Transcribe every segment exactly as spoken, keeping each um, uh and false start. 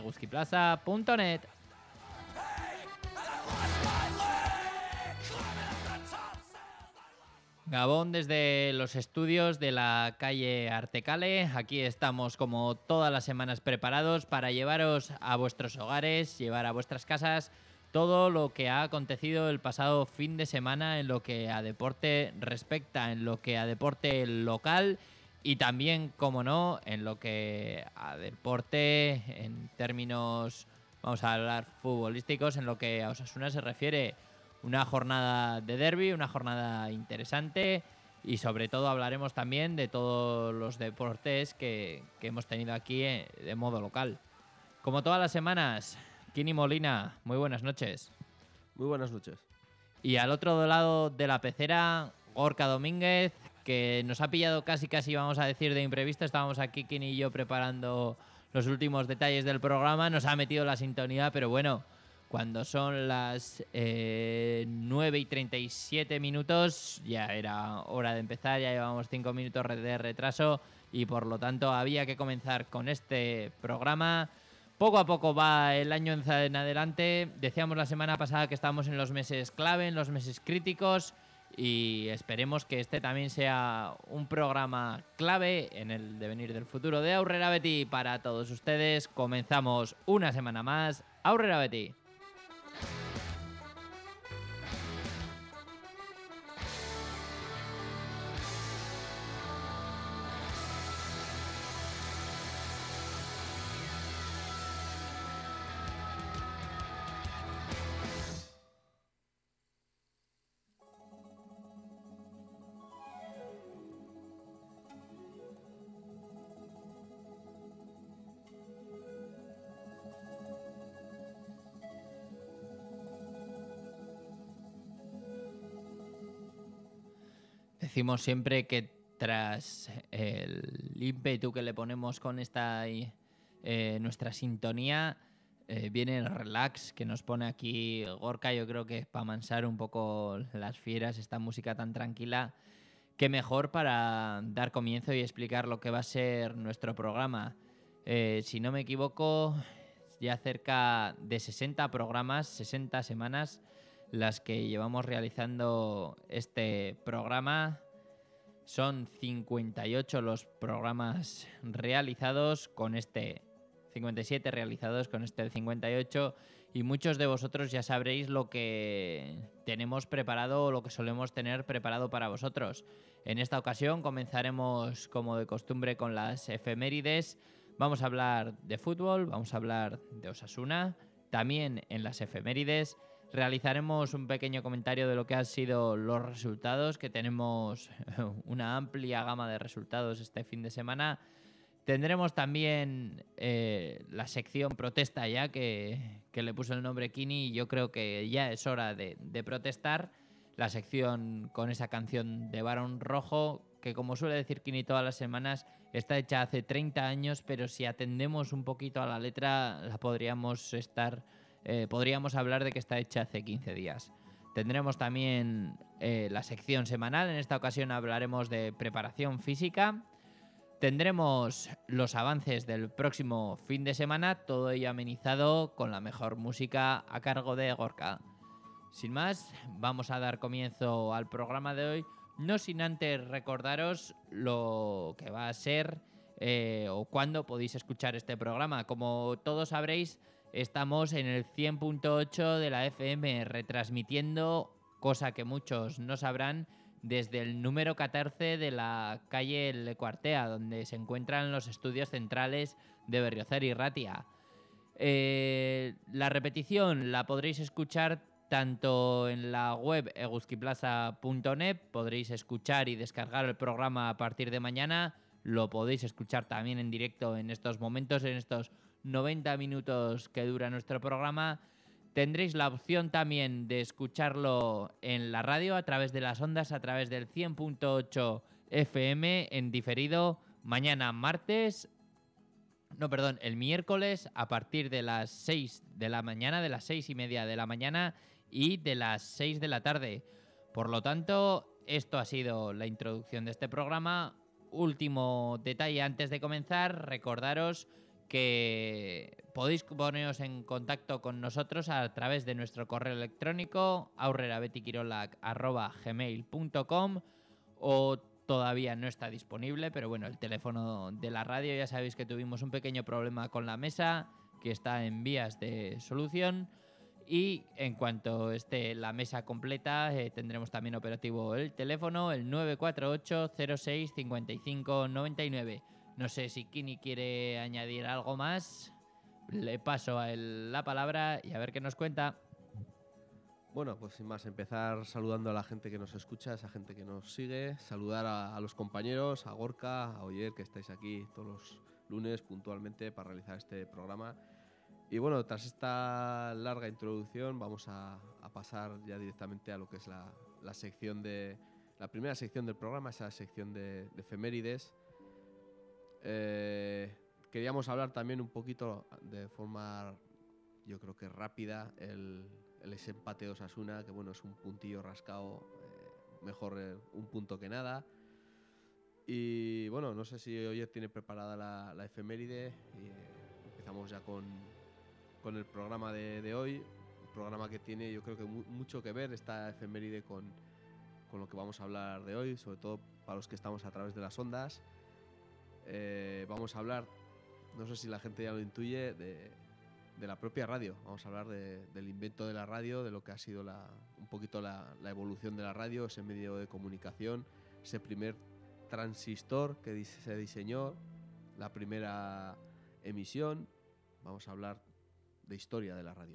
eguskiplaza punto net. Gabón desde los estudios de la calle Artecale. Aquí estamos como todas las semanas preparados para llevaros a vuestros hogares, llevar a vuestras casas todo lo que ha acontecido el pasado fin de semana en lo que a deporte respecta, en lo que a deporte local y también, como no, en lo que a deporte en términos, vamos a hablar futbolísticos, en lo que a Osasuna se refiere. Una jornada de derbi, una jornada interesante y sobre todo hablaremos también de todos los deportes que, que hemos tenido aquí de modo local. Como todas las semanas, Kini Molina, muy buenas noches. Muy buenas noches. Y al otro lado de la pecera, Gorka Domínguez, que nos ha pillado casi casi, vamos a decir, de imprevisto. Estábamos aquí, Kini y yo, preparando los últimos detalles del programa. Nos ha metido la sintonía, pero bueno, cuando son las eh, nueve y treinta y siete minutos, ya era hora de empezar, ya llevamos cinco minutos de retraso y por lo tanto había que comenzar con este programa. Poco a poco va el año en adelante. Decíamos la semana pasada que estábamos en los meses clave, en los meses críticos y esperemos que este también sea un programa clave en el devenir del futuro de Aurrera Beti para todos ustedes. Comenzamos una semana más. Aurrera Beti. Decimos siempre que tras el ímpetu que le ponemos con esta eh, nuestra sintonía, eh, viene el relax que nos pone aquí Gorka. Yo creo que para amansar un poco las fieras, esta música tan tranquila, qué mejor para dar comienzo y explicar lo que va a ser nuestro programa. Eh, si no me equivoco, ya cerca de sesenta programas, sesenta semanas las que llevamos realizando este programa. Son cincuenta y ocho los programas realizados con este, cincuenta y siete realizados con este cincuenta y ocho, y muchos de vosotros ya sabréis lo que tenemos preparado o lo que solemos tener preparado para vosotros. En esta ocasión comenzaremos como de costumbre con las efemérides. Vamos a hablar de fútbol, vamos a hablar de Osasuna, también en las efemérides. Realizaremos un pequeño comentario de lo que han sido los resultados, que tenemos una amplia gama de resultados este fin de semana. Tendremos también eh, la sección protesta ya, que, que le puso el nombre Kini, y yo creo que ya es hora de, de protestar. La sección con esa canción de Barón Rojo, que como suele decir Kini todas las semanas, está hecha hace treinta años, pero si atendemos un poquito a la letra, la podríamos estar... Eh, podríamos hablar de que está hecha hace quince días. Tendremos también eh, la sección semanal. En esta ocasión hablaremos de preparación física. Tendremos los avances del próximo fin de semana, todo ello amenizado con la mejor música a cargo de Gorka. Sin más, vamos a dar comienzo al programa de hoy, no sin antes recordaros lo que va a ser eh, o cuándo podéis escuchar este programa. Como todos sabréis, estamos en el cien punto ocho de la F M retransmitiendo, cosa que muchos no sabrán, desde el número catorce de la calle Lecuartea, donde se encuentran los estudios centrales de Berriozar y Ratia. Eh, la repetición la podréis escuchar tanto en la web eguskiplaza punto net, podréis escuchar y descargar el programa a partir de mañana, lo podéis escuchar también en directo en estos momentos, en estos noventa minutos que dura nuestro programa. Tendréis la opción también de escucharlo en la radio a través de las ondas, a través del cien punto ocho F M en diferido mañana martes, no, perdón, el miércoles a partir de las seis de la mañana, de las seis y media de la mañana y de las seis de la tarde. Por lo tanto, esto ha sido la introducción de este programa. Último detalle antes de comenzar, recordaros que podéis poneros en contacto con nosotros a través de nuestro correo electrónico aurrerabetikirolak arroba gmail punto com, o todavía no está disponible, pero bueno, el teléfono de la radio, ya sabéis que tuvimos un pequeño problema con la mesa que está en vías de solución, y en cuanto esté la mesa completa eh, tendremos también operativo el teléfono, el nueve cuatro ocho cero seis cinco cinco nueve nueve. No sé si Kini quiere añadir algo más. Le paso a él la palabra y a ver qué nos cuenta. Bueno, pues sin más, empezar saludando a la gente que nos escucha, a esa gente que nos sigue, saludar a, a los compañeros, a Gorka, a Oyer, que estáis aquí todos los lunes puntualmente para realizar este programa. Y bueno, tras esta larga introducción vamos a, a pasar ya directamente a lo que es la, la sección de la primera sección del programa, esa sección de, de efemérides. Eh, queríamos hablar también un poquito de forma, yo creo que rápida, el, el ese empate de Osasuna, que bueno, es un puntillo rascado, eh, mejor eh, un punto que nada. Y bueno, no sé si Oyer tiene preparada la, la efeméride y eh, empezamos ya con, con el programa de, de hoy, un programa que tiene yo creo que mu- mucho que ver esta efeméride con, con lo que vamos a hablar de hoy, sobre todo para los que estamos a través de las ondas. Eh, vamos a hablar, no sé si la gente ya lo intuye, de, de la propia radio. Vamos a hablar de, del invento de la radio, de lo que ha sido la, un poquito la, la evolución de la radio, ese medio de comunicación, ese primer transistor que dis- se diseñó, la primera emisión. Vamos a hablar de historia de la radio.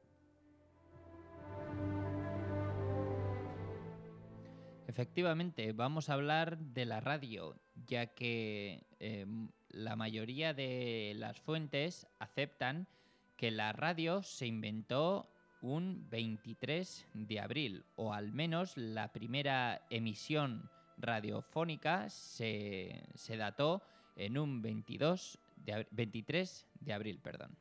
Efectivamente, vamos a hablar de la radio, ya que eh, la mayoría de las fuentes aceptan que la radio se inventó un veintitrés de abril, o al menos la primera emisión radiofónica se, se dató en un veintidós de, ab- veintitrés de abril, perdón.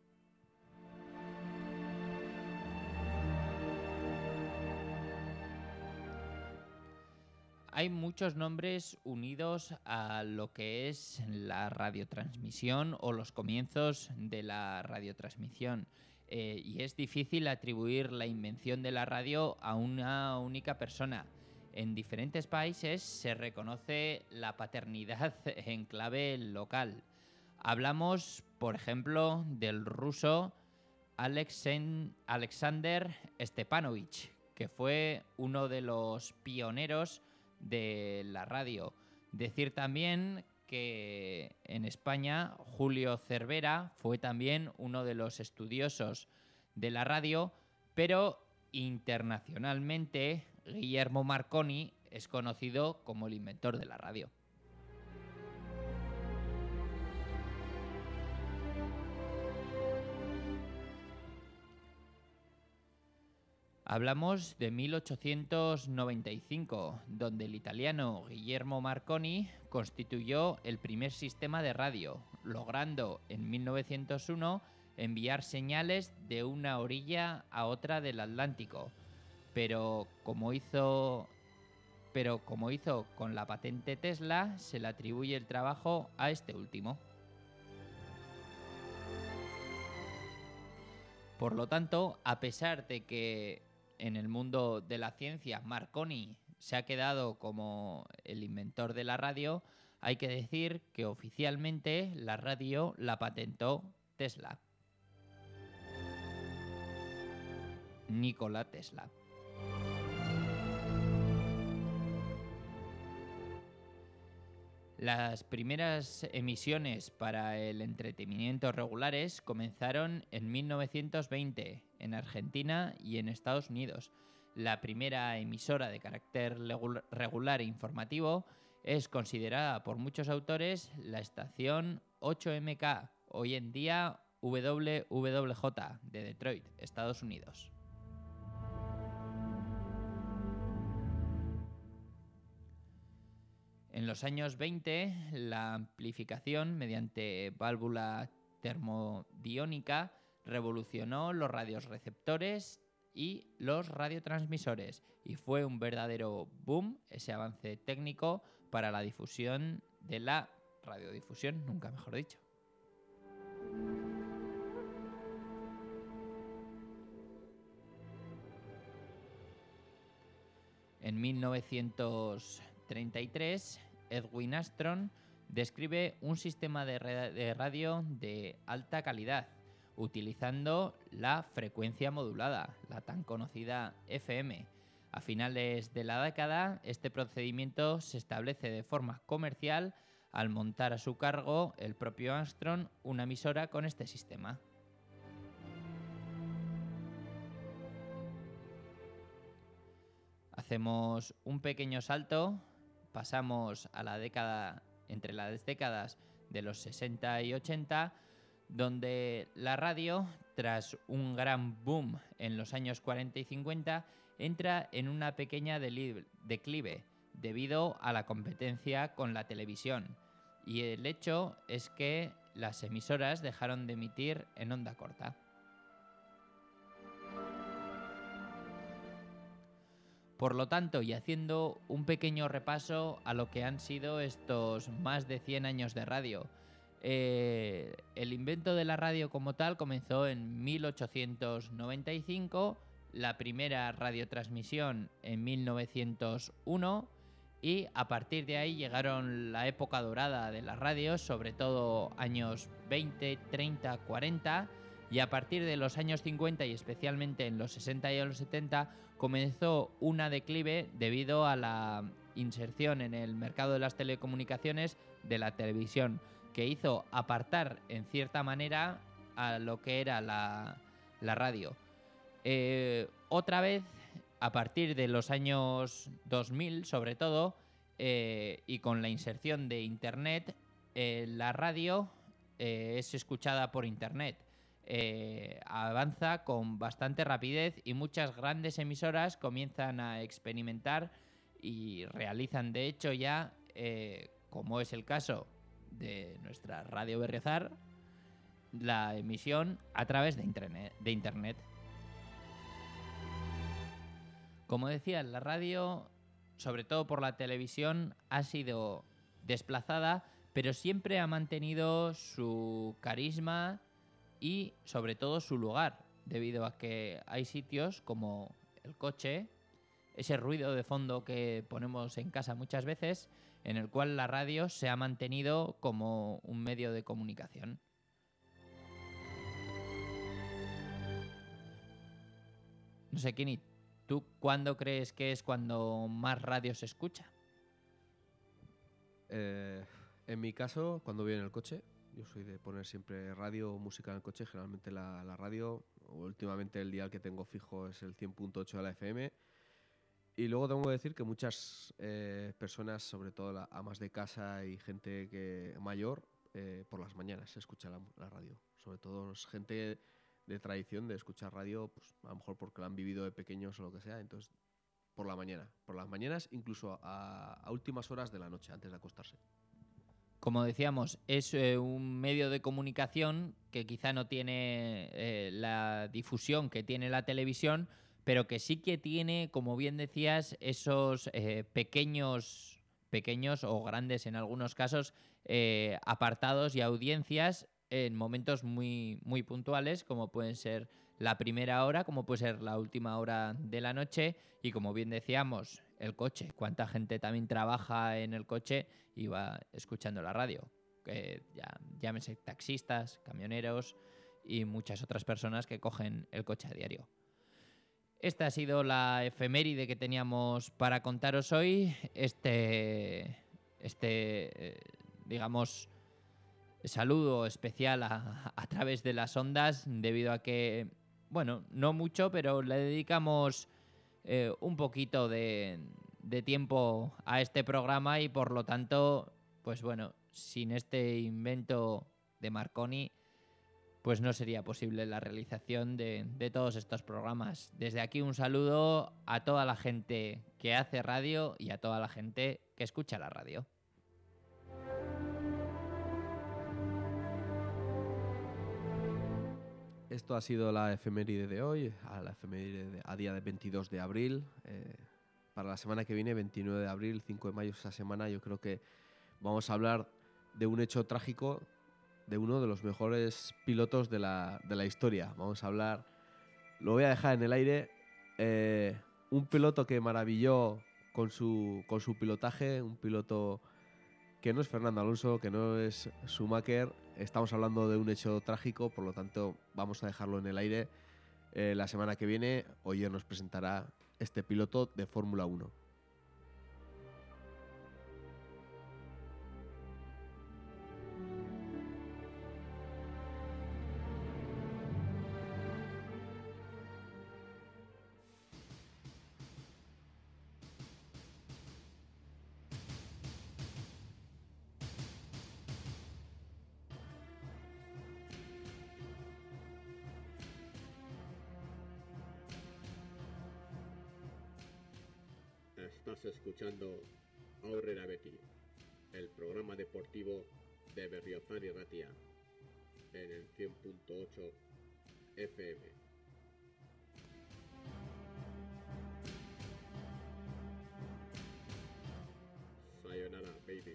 Hay muchos nombres unidos a lo que es la radiotransmisión o los comienzos de la radiotransmisión. Eh, y es difícil atribuir la invención de la radio a una única persona. En diferentes países se reconoce la paternidad en clave local. Hablamos, por ejemplo, del ruso Alexen- Alexander Stepanovich, que fue uno de los pioneros de la radio. Decir también que en España Julio Cervera fue también uno de los estudiosos de la radio, pero internacionalmente Guillermo Marconi es conocido como el inventor de la radio. Hablamos de mil ochocientos noventa y cinco, donde el italiano Guillermo Marconi constituyó el primer sistema de radio, logrando en mil novecientos uno enviar señales de una orilla a otra del Atlántico. Pero como hizo, pero como hizo con la patente Tesla, se le atribuye el trabajo a este último. Por lo tanto, a pesar de que en el mundo de la ciencia Marconi se ha quedado como el inventor de la radio, hay que decir que oficialmente la radio la patentó Tesla. Nikola Tesla. Las primeras emisiones para el entretenimiento regulares comenzaron en mil novecientos veinte en Argentina y en Estados Unidos. La primera emisora de carácter regular e informativo es considerada por muchos autores la estación ocho eme ka, hoy en día doble u doble u jota, de Detroit, Estados Unidos. En los años veinte, la amplificación mediante válvula termodiónica revolucionó los radioreceptores y los radiotransmisores, y fue un verdadero boom ese avance técnico para la difusión de la radiodifusión, nunca mejor dicho. en mil novecientos treinta y tres, Edwin Armstrong describe un sistema de, re- de radio de alta calidad, utilizando la frecuencia modulada, la tan conocida F M. A finales de la década, este procedimiento se establece de forma comercial al montar a su cargo el propio Armstrong una emisora con este sistema. Hacemos un pequeño salto, pasamos a la década, entre las décadas de los sesenta y ochenta, donde la radio, tras un gran boom en los años cuarenta y cincuenta, entra en una pequeña deli- declive debido a la competencia con la televisión. Y el hecho es que las emisoras dejaron de emitir en onda corta. Por lo tanto, y haciendo un pequeño repaso a lo que han sido estos más de cien años de radio, eh, el invento de la radio como tal comenzó en mil ochocientos noventa y cinco, la primera radiotransmisión en mil novecientos uno, y a partir de ahí llegaron la época dorada de las radios, sobre todo años veinte, treinta, cuarenta, y a partir de los años cincuenta y especialmente en los sesenta y en los setenta comenzó una declive debido a la inserción en el mercado de las telecomunicaciones de la televisión, que hizo apartar en cierta manera a lo que era la, la radio. Eh, otra vez, a partir de los años dos mil sobre todo, eh, y con la inserción de Internet, eh, la radio eh, es escuchada por Internet. Eh, avanza con bastante rapidez y muchas grandes emisoras comienzan a experimentar y realizan de hecho ya, eh, como es el caso de nuestra Radio Berriozar, la emisión a través de internet, de internet. Como decía, la radio, sobre todo por la televisión, ha sido desplazada, pero siempre ha mantenido su carisma y sobre todo su lugar, debido a que hay sitios como el coche, ese ruido de fondo que ponemos en casa muchas veces, en el cual la radio se ha mantenido como un medio de comunicación. No sé, Kini, ¿tú cuándo crees que es cuando más radio se escucha? Eh, en mi caso, cuando voy en el coche, yo soy de poner siempre radio o música en el coche, generalmente la, la radio. Últimamente el dial que tengo fijo es el cien punto ocho de la F M. Y luego tengo que decir que muchas eh, personas, sobre todo la, amas de casa y gente que mayor, eh, por las mañanas se escucha la, la radio. Sobre todo es gente de tradición de escuchar radio, pues a lo mejor porque la han vivido de pequeños o lo que sea. Entonces, por la mañana, por las mañanas, incluso a, a últimas horas de la noche, antes de acostarse. Como decíamos, es eh, un medio de comunicación que quizá no tiene eh, la difusión que tiene la televisión, pero que sí que tiene, como bien decías, esos eh, pequeños, pequeños o grandes en algunos casos, eh, apartados y audiencias en momentos muy, muy puntuales, como pueden ser la primera hora, como puede ser la última hora de la noche, y como bien decíamos, el coche. Cuánta gente también trabaja en el coche y va escuchando la radio. Que ya, llámense taxistas, camioneros y muchas otras personas que cogen el coche a diario. Esta ha sido la efeméride que teníamos para contaros hoy. Este, este eh, digamos, saludo especial a, a través de las ondas, debido a que, bueno, no mucho, pero le dedicamos eh, un poquito de, de tiempo a este programa y por lo tanto, pues bueno, sin este invento de Marconi, pues no sería posible la realización de, de todos estos programas. Desde aquí un saludo a toda la gente que hace radio y a toda la gente que escucha la radio. Esto ha sido la efeméride de hoy, a la efeméride de, a día de veintidós de abril. Eh, para la semana que viene, veintinueve de abril, cinco de mayo, esa semana, yo creo que vamos a hablar de un hecho trágico de uno de los mejores pilotos de la, de la historia. Vamos a hablar, lo voy a dejar en el aire, eh, un piloto que maravilló con su, con su pilotaje, un piloto que no es Fernando Alonso, que no es Schumacher. Estamos hablando de un hecho trágico, por lo tanto vamos a dejarlo en el aire. Eh, la semana que viene, Oyer nos presentará este piloto de Fórmula uno. Estás escuchando Aurrera Beti, el programa deportivo de Berriozar y Ratia, en el cien punto ocho F M. Sayonara, baby.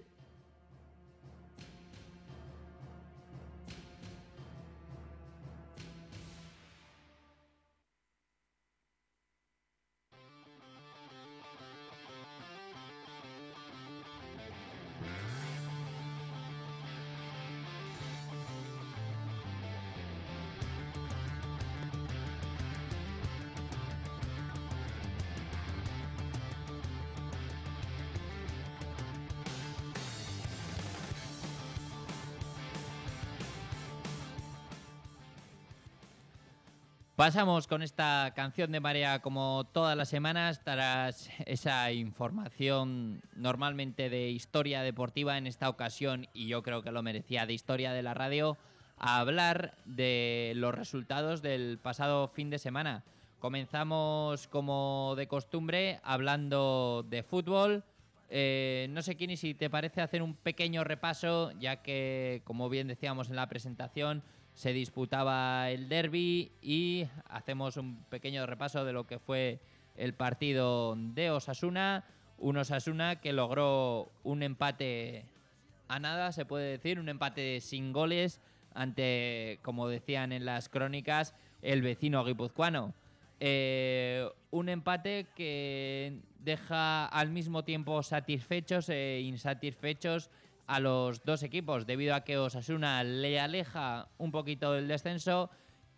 Pasamos con esta canción de Marea como todas las semanas, tras esa información normalmente de historia deportiva, en esta ocasión, y yo creo que lo merecía, de historia de la radio, a hablar de los resultados del pasado fin de semana. Comenzamos como de costumbre hablando de fútbol. Eh, no sé, Kini, si te parece hacer un pequeño repaso, ya que, como bien decíamos en la presentación, se disputaba el derbi y hacemos un pequeño repaso de lo que fue el partido de Osasuna. Un Osasuna que logró un empate a nada, se puede decir, un empate sin goles ante, como decían en las crónicas, el vecino guipuzcoano. Eh, un empate que deja al mismo tiempo satisfechos e insatisfechos a los dos equipos, debido a que Osasuna le aleja un poquito del descenso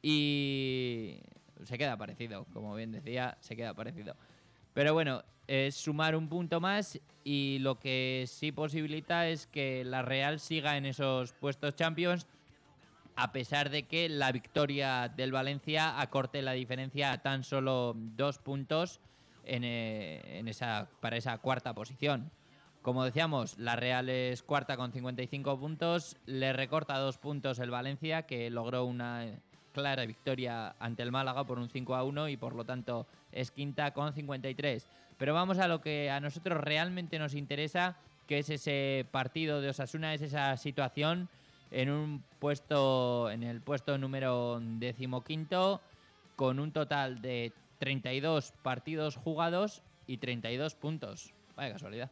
y se queda parecido, como bien decía, se queda parecido. Pero bueno, es sumar un punto más, y lo que sí posibilita es que la Real siga en esos puestos Champions, a pesar de que la victoria del Valencia acorte la diferencia a tan solo dos puntos en, eh, en esa, para esa cuarta posición. Como decíamos, la Real es cuarta con cincuenta y cinco puntos, le recorta dos puntos el Valencia, que logró una clara victoria ante el Málaga por un cinco a uno y por lo tanto es quinta con cincuenta y tres. Pero vamos a lo que a nosotros realmente nos interesa, que es ese partido de Osasuna, es esa situación en un puesto, en el puesto número decimoquinto, con un total de treinta y dos partidos jugados y treinta y dos puntos. Vaya casualidad.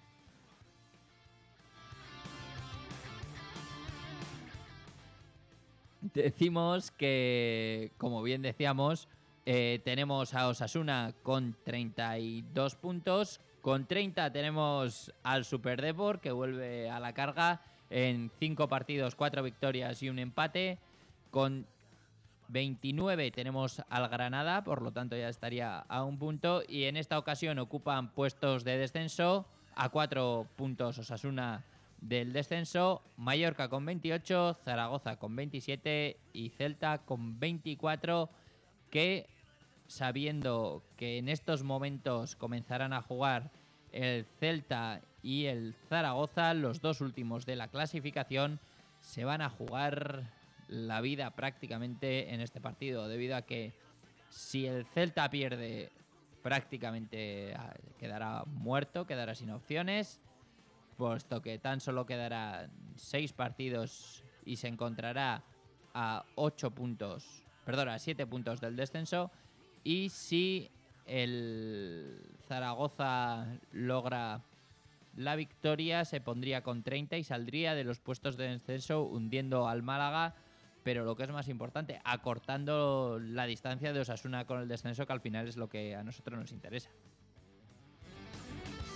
Decimos que, como bien decíamos, eh, tenemos a Osasuna con treinta y dos puntos. Con treinta tenemos al Superdeport, que vuelve a la carga en cinco partidos, cuatro victorias y un empate. Con veintinueve tenemos al Granada, por lo tanto ya estaría a un punto. Y en esta ocasión ocupan puestos de descenso, a cuatro puntos Osasuna del descenso, Mallorca con veintiocho, Zaragoza con veintisiete y Celta con veinticuatro, que, sabiendo que en estos momentos comenzarán a jugar el Celta y el Zaragoza, los dos últimos de la clasificación, se van a jugar la vida prácticamente en este partido, debido a que si el Celta pierde, prácticamente quedará muerto, quedará sin opciones, puesto que tan solo quedará seis partidos y se encontrará a ocho puntos, perdón, a siete puntos del descenso. Y si el Zaragoza logra la victoria, se pondría con treinta y saldría de los puestos de descenso, hundiendo al Málaga, pero lo que es más importante, acortando la distancia de Osasuna con el descenso, que al final es lo que a nosotros nos interesa.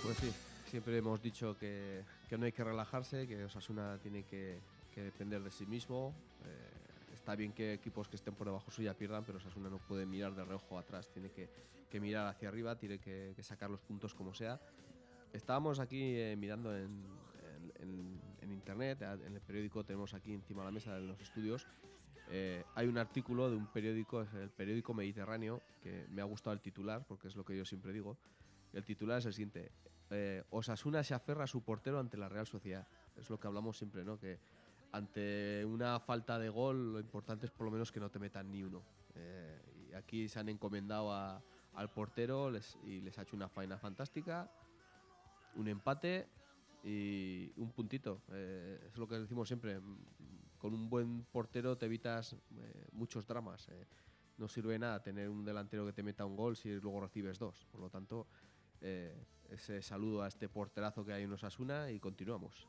Pues sí, siempre hemos dicho que, que no hay que relajarse, que Osasuna tiene que, que depender de sí mismo. Eh, está bien que equipos que estén por debajo suya pierdan, pero Osasuna no puede mirar de reojo atrás, tiene que, que mirar hacia arriba, tiene que, que sacar los puntos como sea. Estábamos aquí eh, mirando en, en, en, en internet, en el periódico tenemos aquí encima de la mesa de los estudios. Eh, hay un artículo de un periódico, es el periódico Mediterráneo, que me ha gustado el titular, porque es lo que yo siempre digo. El titular es el siguiente: eh, Osasuna se aferra a su portero ante la Real Sociedad. Es lo que hablamos siempre, ¿no? Que ante una falta de gol lo importante es por lo menos que no te metan ni uno. Eh, y aquí se han encomendado a, al portero les, y les ha hecho una faena fantástica. Un empate y un puntito. Eh, es lo que decimos siempre. Con un buen portero te evitas eh, muchos dramas. Eh, no sirve de nada tener un delantero que te meta un gol si luego recibes dos. Por lo tanto, eh, ese saludo a este porterazo que hay en Osasuna y continuamos.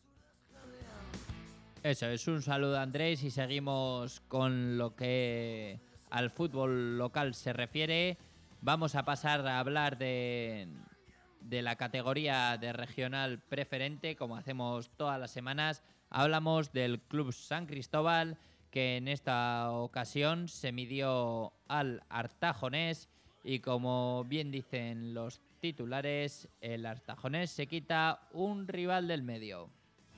Eso, es un saludo a Andrés y seguimos con lo que al fútbol local se refiere. Vamos a pasar a hablar de, de la categoría de regional preferente, como hacemos todas las semanas. Hablamos del Club San Cristóbal, que en esta ocasión se midió al Artajonés y, como bien dicen los titulares, el Artajonés se quita un rival del medio.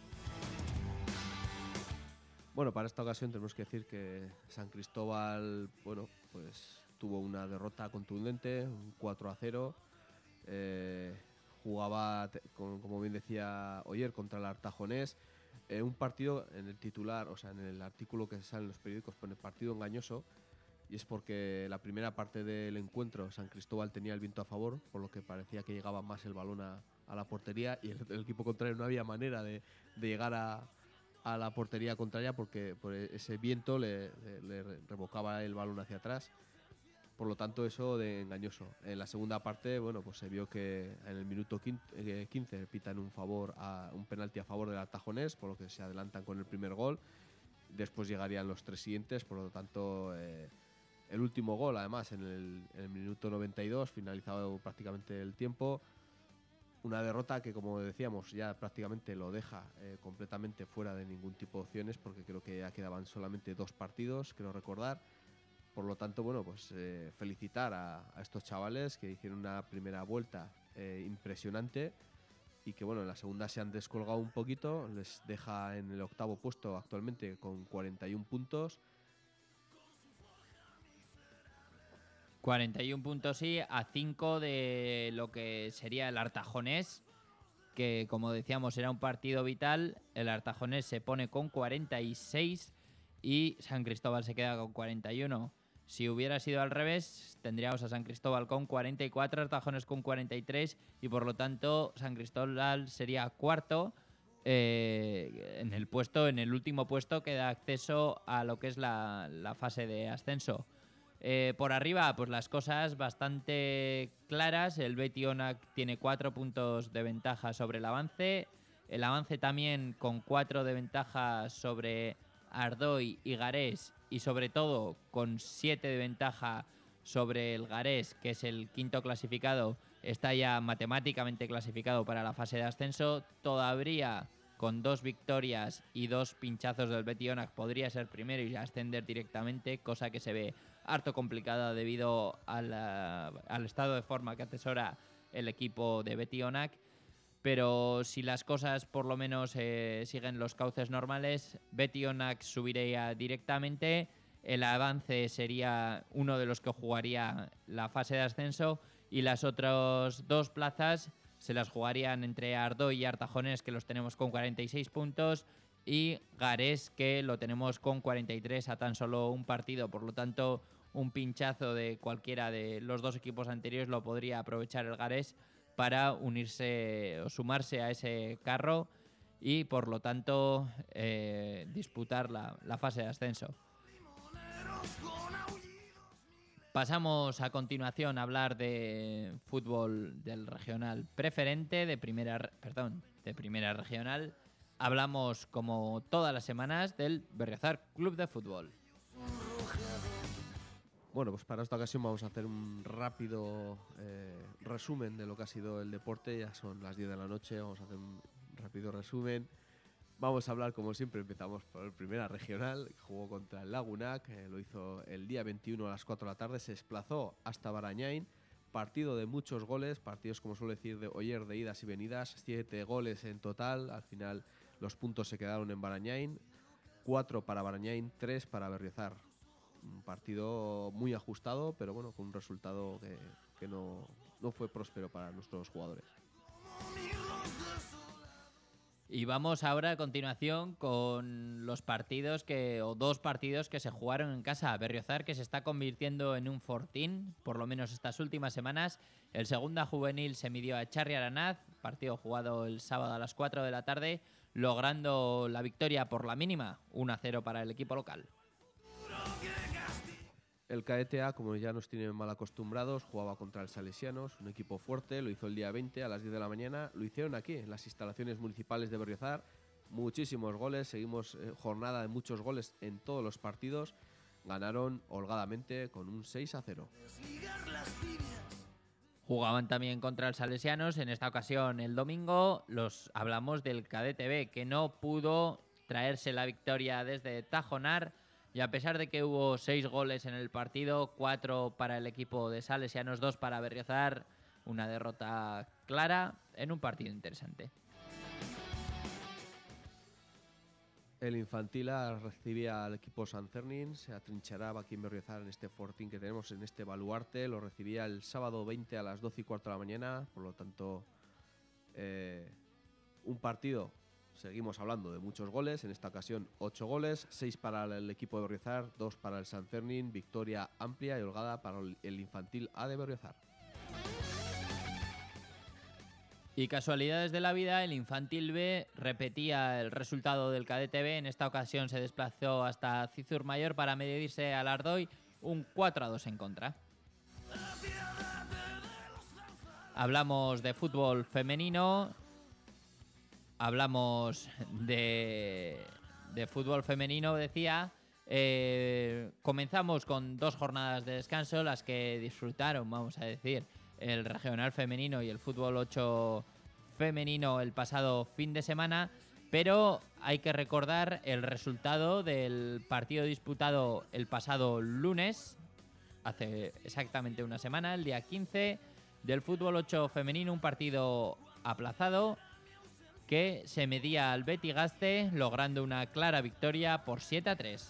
Bueno, para esta ocasión tenemos que decir que San Cristóbal, bueno, pues tuvo una derrota contundente, un cuatro a cero. Eh, jugaba, con, como bien decía Oyer, contra el Artajonés. Eh, un partido en el titular, o sea, en el artículo que sale en los periódicos pone partido engañoso, y es porque la primera parte del encuentro San Cristóbal tenía el viento a favor, por lo que parecía que llegaba más el balón a, a la portería, y el, el equipo contrario no había manera de, de llegar a, a la portería contraria porque por ese viento le, le, le revocaba el balón hacia atrás. Por lo tanto, eso de engañoso. En la segunda parte, bueno, pues se vio que en el minuto quince pitan un favor a un penalti a favor del Artajonés, por lo que se adelantan con el primer gol. Después llegarían los tres siguientes, por lo tanto, eh, el último gol, además, en el, en el minuto noventa y dos, finalizado prácticamente el tiempo. Una derrota que, como decíamos, ya prácticamente lo deja eh, completamente fuera de ningún tipo de opciones, porque creo que ya quedaban solamente dos partidos, creo recordar. Por lo tanto, bueno, pues eh, felicitar a, a estos chavales que hicieron una primera vuelta eh, impresionante y que, bueno, en la segunda se han descolgado un poquito, les deja en el octavo puesto actualmente con cuarenta y un puntos. cuarenta y un puntos, sí, a cinco de lo que sería el Artajonés, que, como decíamos, era un partido vital. El Artajonés se pone con cuarenta y seis y San Cristóbal se queda con cuarenta y uno. Si hubiera sido al revés, tendríamos a San Cristóbal con cuarenta y cuatro, Artajonés con cuarenta y tres, y por lo tanto San Cristóbal sería cuarto eh, en el puesto, en el último puesto que da acceso a lo que es la, la fase de ascenso. Eh, por arriba, pues las cosas bastante claras. El Betionac tiene cuatro puntos de ventaja sobre el Avance. El Avance también con cuatro de ventaja sobre Ardoy y Garés, y sobre todo con siete de ventaja sobre el Garés, que es el quinto clasificado. Está ya matemáticamente clasificado para la fase de ascenso. Todavía con dos victorias y dos pinchazos del Betionac podría ser primero y ascender directamente, cosa que se ve harto complicada debido a la, al estado de forma que atesora el equipo de Betionac. Pero si las cosas por lo menos eh, siguen los cauces normales, Betionac subiría directamente, el Avance sería uno de los que jugaría la fase de ascenso y las otras dos plazas se las jugarían entre Ardoy y Artajonés, que los tenemos con cuarenta y seis puntos, y Garés, que lo tenemos con cuarenta y tres a tan solo un partido. Por lo tanto, un pinchazo de cualquiera de los dos equipos anteriores lo podría aprovechar el Garés para unirse o sumarse a ese carro y, por lo tanto, eh, disputar la, la fase de ascenso. Pasamos a continuación a hablar de fútbol del regional preferente, de primera, perdón, de primera regional. Hablamos, como todas las semanas, del Berriozar Club de Fútbol. Bueno, pues para esta ocasión vamos a hacer un rápido eh, resumen de lo que ha sido el deporte. Ya son las diez de la noche, vamos a hacer un rápido resumen. Vamos a hablar, como siempre, empezamos por el primera regional. Jugó contra el Lagunac, eh, lo hizo el día veintiuno a las cuatro de la tarde. Se desplazó hasta Barañáin. Partido de muchos goles, partidos, como suele decir, de Oyer, de idas y venidas. Siete goles en total. Al final los puntos se quedaron en Barañáin. Cuatro para Barañáin, tres para Berriozar. Un partido muy ajustado, pero bueno, con un resultado que, que no, no fue próspero para nuestros jugadores. Y vamos ahora a continuación con los partidos que, o dos partidos que se jugaron en casa. Berriozar, que se está convirtiendo en un fortín, por lo menos estas últimas semanas. El segunda juvenil se midió a Echarri Aranaz, partido jugado el sábado a las cuatro de la tarde, logrando la victoria por la mínima, uno a cero para el equipo local. El Cadete A, como ya nos tienen mal acostumbrados, jugaba contra el Salesianos, un equipo fuerte, lo hizo el día veinte a las diez de la mañana. Lo hicieron aquí, en las instalaciones municipales de Berriozar. Muchísimos goles, seguimos eh, jornada de muchos goles en todos los partidos. Ganaron holgadamente con un seis a cero. Jugaban también contra el Salesianos, en esta ocasión el domingo. Los hablamos del Cadete B, que no pudo traerse la victoria desde Tajonar. Y a pesar de que hubo seis goles en el partido, cuatro para el equipo de Salesianos, dos para Berriozar, una derrota clara en un partido interesante. El Infantil A recibía al equipo San Cernín, se atrincheraba aquí en Berriozar en este fortín que tenemos, en este baluarte. Lo recibía el sábado veinte a las doce y cuarto de la mañana, por lo tanto, eh, un partido. Seguimos hablando de muchos goles, en esta ocasión ocho goles, seis para el equipo de Berriozar, dos para el San Cernín, victoria amplia y holgada para el Infantil A de Berriozar. Y casualidades de la vida, el Infantil B repetía el resultado del Cadete B, en esta ocasión se desplazó hasta Cizur Mayor para medirse al Ardoy, un cuatro a dos en contra. Hablamos de fútbol femenino. Hablamos de, de fútbol femenino, decía. Eh, comenzamos con dos jornadas de descanso, las que disfrutaron, vamos a decir, el regional femenino y el fútbol ocho femenino el pasado fin de semana. Pero hay que recordar el resultado del partido disputado el pasado lunes, hace exactamente una semana, el día quince, del fútbol ocho femenino, un partido aplazado que se medía al Betigaste, logrando una clara victoria por siete a tres.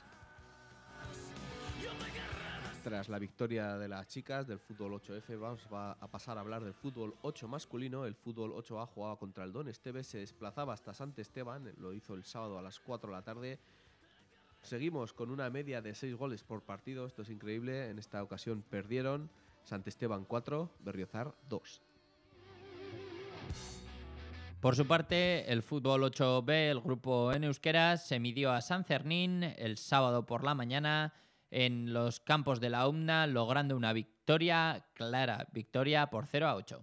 Tras la victoria de las chicas del fútbol ocho efe, vamos a pasar a hablar del fútbol ocho masculino. El fútbol ocho a jugaba contra el Don Esteve, se desplazaba hasta Sant Esteban, lo hizo el sábado a las cuatro de la tarde. Seguimos con una media de seis goles por partido, esto es increíble. En esta ocasión perdieron, Sant Esteban cuatro, Berriozar dos. Por su parte, el fútbol ocho be, el grupo en Euskeras, se midió a San Cernín el sábado por la mañana en los campos de la UMNA, logrando una victoria clara, victoria por cero a ocho.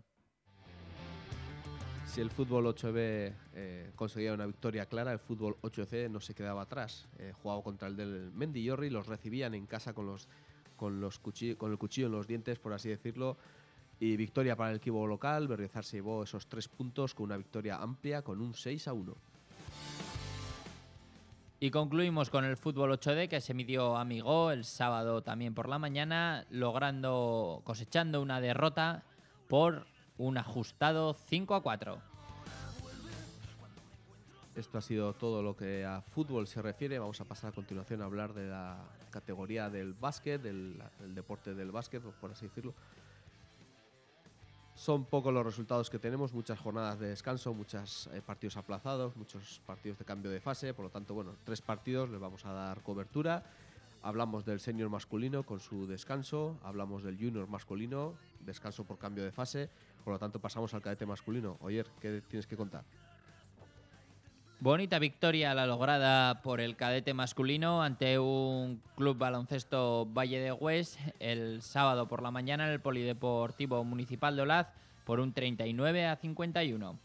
Si el fútbol ocho be eh, conseguía una victoria clara, el fútbol ocho ce no se quedaba atrás. Eh, jugaba contra el del Mendillorri, los recibían en casa con, los, con, los cuchillo, con el cuchillo en los dientes, por así decirlo. Y victoria para el equipo local. Berriozar se llevó esos tres puntos con una victoria amplia, con un seis a uno. Y concluimos con el fútbol ocho de, que se midió a Migó el sábado también por la mañana, logrando, cosechando una derrota por un ajustado cinco a cuatro. Esto ha sido todo lo que a fútbol se refiere. Vamos a pasar a continuación a hablar de la categoría del básquet, del, del deporte del básquet, por así decirlo. Son pocos los resultados que tenemos, muchas jornadas de descanso, muchos eh, partidos aplazados, muchos partidos de cambio de fase, por lo tanto, bueno, tres partidos les vamos a dar cobertura. Hablamos del senior masculino con su descanso, hablamos del junior masculino, descanso por cambio de fase, por lo tanto pasamos al cadete masculino. Oyer, ¿qué tienes que contar? Bonita victoria la lograda por el cadete masculino ante un club baloncesto Valle de Hues el sábado por la mañana en el Polideportivo Municipal de Olaz por un treinta y nueve a cincuenta y uno.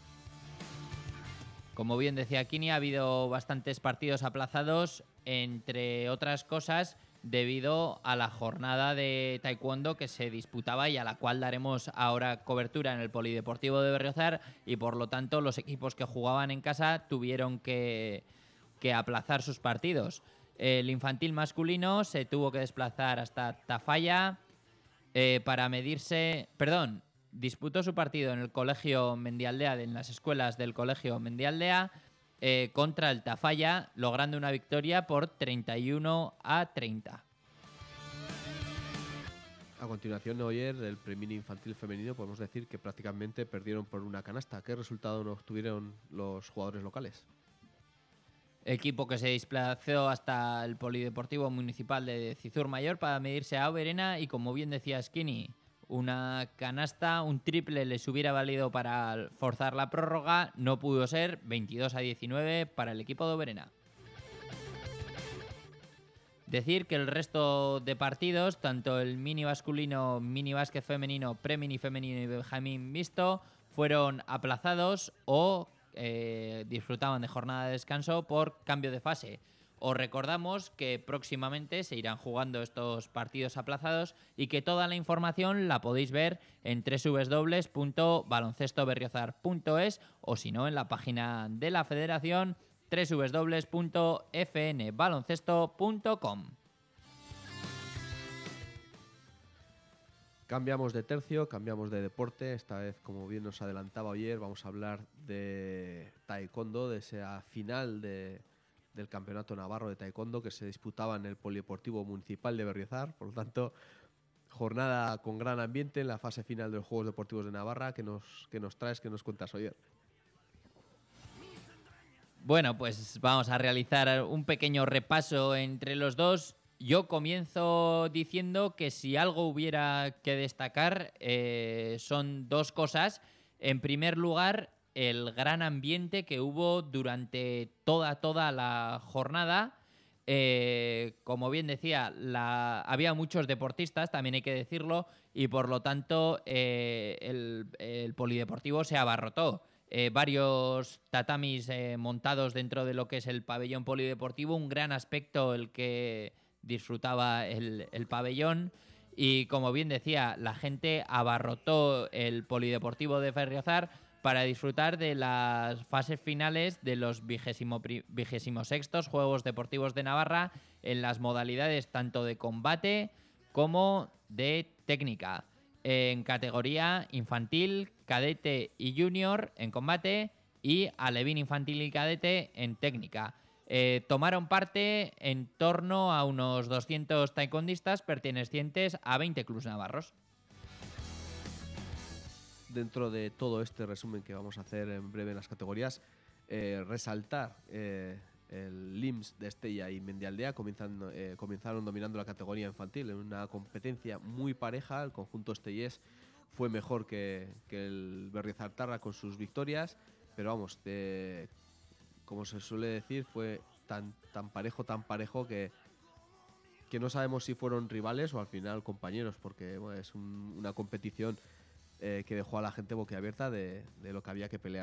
Como bien decía Kini, ha habido bastantes partidos aplazados, entre otras cosas debido a la jornada de taekwondo que se disputaba y a la cual daremos ahora cobertura en el Polideportivo de Berriozar, y por lo tanto los equipos que jugaban en casa tuvieron que, que aplazar sus partidos. El infantil masculino se tuvo que desplazar hasta Tafalla eh, para medirse... Perdón, disputó su partido en el Colegio Mendialdea, en las escuelas del Colegio Mendialdea, Eh, contra el Tafalla, logrando una victoria por treinta y uno a treinta. A continuación, ayer, del Premini Infantil Femenino, podemos decir que prácticamente perdieron por una canasta. ¿Qué resultado no obtuvieron los jugadores locales? Equipo que se desplazó hasta el Polideportivo Municipal de Cizur Mayor para medirse a Oberena y, como bien decía Skinny, una canasta, un triple les hubiera valido para forzar la prórroga, no pudo ser, veintidós a diecinueve para el equipo de Oberena. Decir que el resto de partidos, tanto el mini masculino, mini básquet femenino, pre-mini femenino y Benjamín mixto, fueron aplazados o eh, disfrutaban de jornada de descanso por cambio de fase. Os recordamos que próximamente se irán jugando estos partidos aplazados y que toda la información la podéis ver en doble u doble u doble u punto baloncesto berriozar punto es o si no en la página de la federación doble u doble u doble u punto f n baloncesto punto com. Cambiamos de tercio, cambiamos de deporte. Esta vez, como bien nos adelantaba ayer, vamos a hablar de taekwondo, de esa final de... del Campeonato Navarro de Taekwondo que se disputaba en el Polideportivo Municipal de Berriozar. Por lo tanto, jornada con gran ambiente en la fase final de los Juegos Deportivos de Navarra. ¿Qué nos, qué nos traes, qué nos cuentas hoy? Bueno, pues vamos a realizar un pequeño repaso entre los dos. Yo comienzo diciendo que si algo hubiera que destacar eh, son dos cosas. En primer lugar, el gran ambiente que hubo durante toda, toda la jornada. Eh, como bien decía, la, había muchos deportistas, también hay que decirlo, y por lo tanto eh, el, el polideportivo se abarrotó. Eh, varios tatamis eh, montados dentro de lo que es el pabellón polideportivo, un gran aspecto el que disfrutaba el, el pabellón. Y como bien decía, la gente abarrotó el polideportivo de Berriozar para disfrutar de las fases finales de los vigésimo sextos Juegos Deportivos de Navarra en las modalidades tanto de combate como de técnica. En categoría infantil, cadete y junior en combate y alevín infantil y cadete en técnica. Eh, tomaron parte en torno a unos doscientos taekwondistas pertenecientes a veinte clubes navarros. Dentro de todo este resumen que vamos a hacer en breve en las categorías, eh, resaltar eh, el L I M S de Estella y Mendialdea comenzando, eh, comenzaron dominando la categoría infantil en una competencia muy pareja. El conjunto estellés fue mejor que, que el Berriozar Tarra con sus victorias, pero vamos, de, como se suele decir, fue tan, tan parejo, tan parejo que, que no sabemos si fueron rivales o al final compañeros, porque bueno, es un, una competición Eh, que dejó a la gente boquiabierta de, de lo que había que pelear.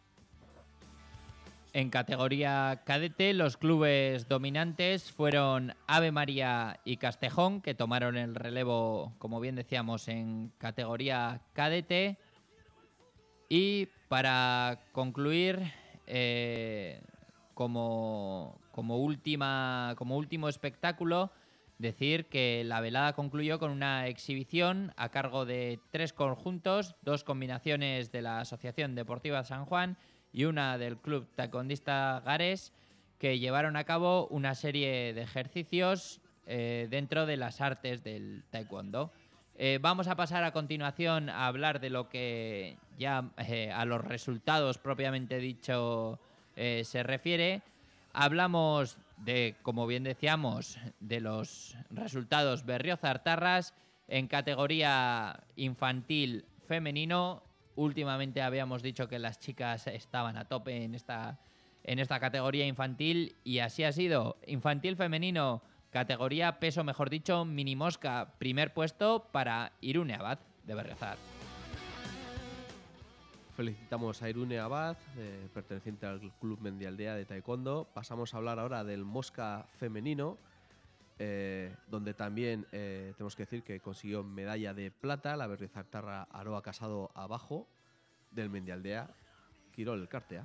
En categoría cadete, los clubes dominantes fueron Ave María y Castejón, que tomaron el relevo, como bien decíamos, en categoría cadete. Y para concluir, eh, como, como, última, como último espectáculo, decir que la velada concluyó con una exhibición a cargo de tres conjuntos, dos combinaciones de la Asociación Deportiva San Juan y una del Club Taekwondista Gares, que llevaron a cabo una serie de ejercicios eh, dentro de las artes del taekwondo. Eh, vamos a pasar a continuación a hablar de lo que ya eh, a los resultados propiamente dicho eh, se refiere. Hablamos de, como bien decíamos, de los resultados Berriozar-Tarras en categoría infantil femenino. Últimamente habíamos dicho que las chicas estaban a tope en esta, en esta categoría infantil y así ha sido. Infantil femenino, categoría peso, mejor dicho, mini mosca, primer puesto para Irune Abad de Berriozar. Felicitamos a Irune Abad, eh, perteneciente al Club Mendialdea de Taekwondo. Pasamos a hablar ahora del mosca femenino. eh, donde también eh, tenemos que decir que consiguió medalla de plata la Berriozartarra Aroa Casado abajo del Mendialdea Quirol Elkartea.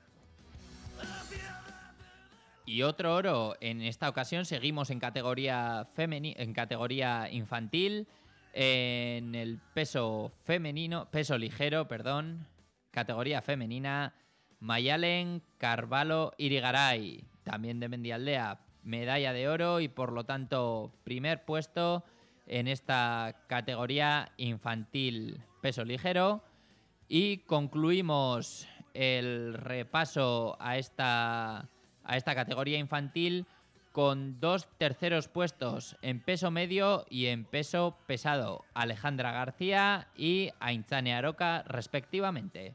Y otro oro en esta ocasión. Seguimos en categoría femeni en categoría infantil, en el peso femenino, peso ligero, perdón, categoría femenina. Mayalen Carvalho Irigaray, también de Mendialdea, medalla de oro y por lo tanto primer puesto en esta categoría infantil peso ligero. Y concluimos el repaso a esta, a esta categoría infantil con dos terceros puestos en peso medio y en peso pesado, Alejandra García y Aintzane Aroca respectivamente.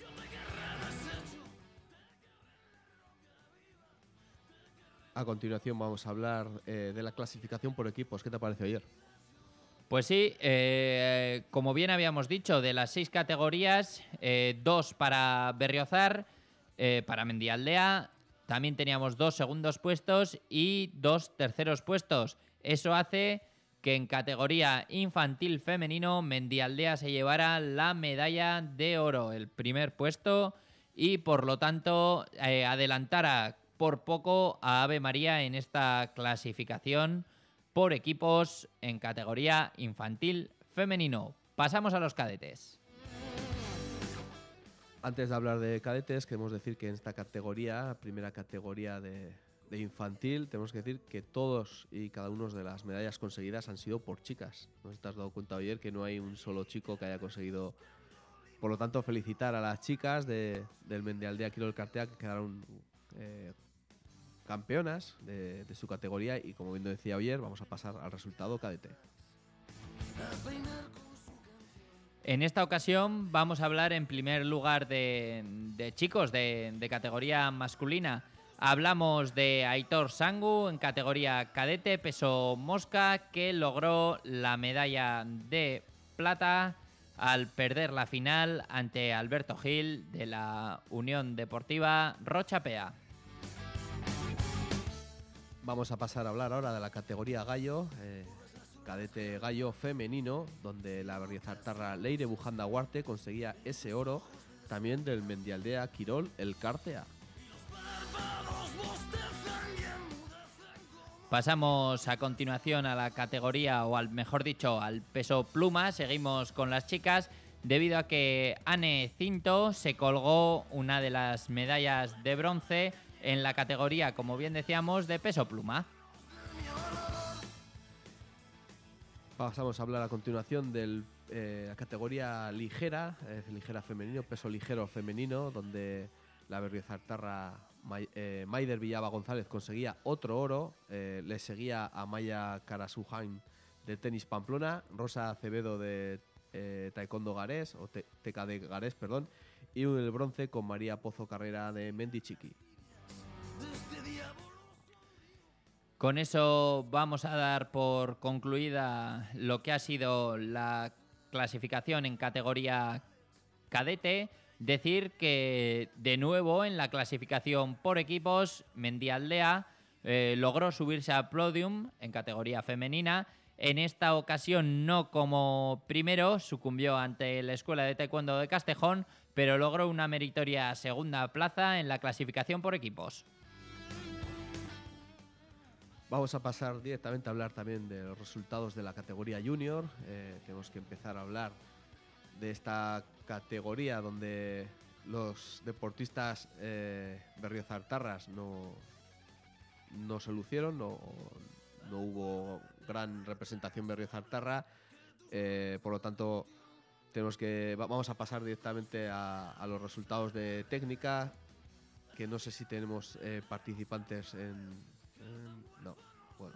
A continuación vamos a hablar eh, de la clasificación por equipos. ¿Qué te pareció ayer? Pues sí, eh, como bien habíamos dicho, de las seis categorías, eh, dos para Berriozar, eh, para Mendialdea, también teníamos dos segundos puestos y dos terceros puestos. Eso hace que en categoría infantil femenino Mendialdea se llevara la medalla de oro, el primer puesto, y por lo tanto eh, adelantara por poco a Ave María en esta clasificación por equipos en categoría infantil femenino. Pasamos a los cadetes. Antes de hablar de cadetes, queremos decir que en esta categoría, primera categoría de, de infantil, tenemos que decir que todos y cada uno de las medallas conseguidas han sido por chicas. ¿No te has dado cuenta ayer que no hay un solo chico que haya conseguido? Por lo tanto, felicitar a las chicas de, del Mendialdea Quirol Elkartea que quedaron eh, campeonas de, de su categoría y, como bien decía ayer, vamos a pasar al resultado cadete. En esta ocasión vamos a hablar en primer lugar de, de chicos de, de categoría masculina. Hablamos de Aitor Sangu en categoría cadete, peso mosca, que logró la medalla de plata al perder la final ante Alberto Gil de la Unión Deportiva Rochapea. Vamos a pasar a hablar ahora de la categoría gallo, eh, cadete gallo femenino, donde la Berriozartarra Leire Bujanda Huarte conseguía ese oro, también del Mendialdea Quirol Elkartea. Pasamos a continuación a la categoría, o al mejor dicho, al peso pluma. Seguimos con las chicas, debido a que Anne Cinto se colgó una de las medallas de bronce en la categoría, como bien decíamos, de peso pluma. Pasamos a hablar a continuación de eh, la categoría ligera, eh, ligera femenino, peso ligero femenino, donde la Berriozartarra May, eh, Maider Villaba González conseguía otro oro, eh, le seguía a Maya Karasujain de tenis Pamplona, Rosa Acevedo de eh, taekwondo Garés, o T K D Garés, perdón, y el bronce con María Pozo Carrera de Mendichiqui. Con eso vamos a dar por concluida lo que ha sido la clasificación en categoría cadete. Decir que de nuevo en la clasificación por equipos, Mendialdea eh, logró subirse al podium en categoría femenina. En esta ocasión no como primero, sucumbió ante la Escuela de Taekwondo de Castejón, pero logró una meritoria segunda plaza en la clasificación por equipos. Vamos a pasar directamente a hablar también de los resultados de la categoría junior. Eh, tenemos que empezar a hablar de esta categoría donde los deportistas eh, berriozartarras no, no se lucieron, no, no hubo gran representación berriozartarra, eh, por lo tanto tenemos que vamos a pasar directamente a, a los resultados de técnica, que no sé si tenemos eh, participantes en, en no, bueno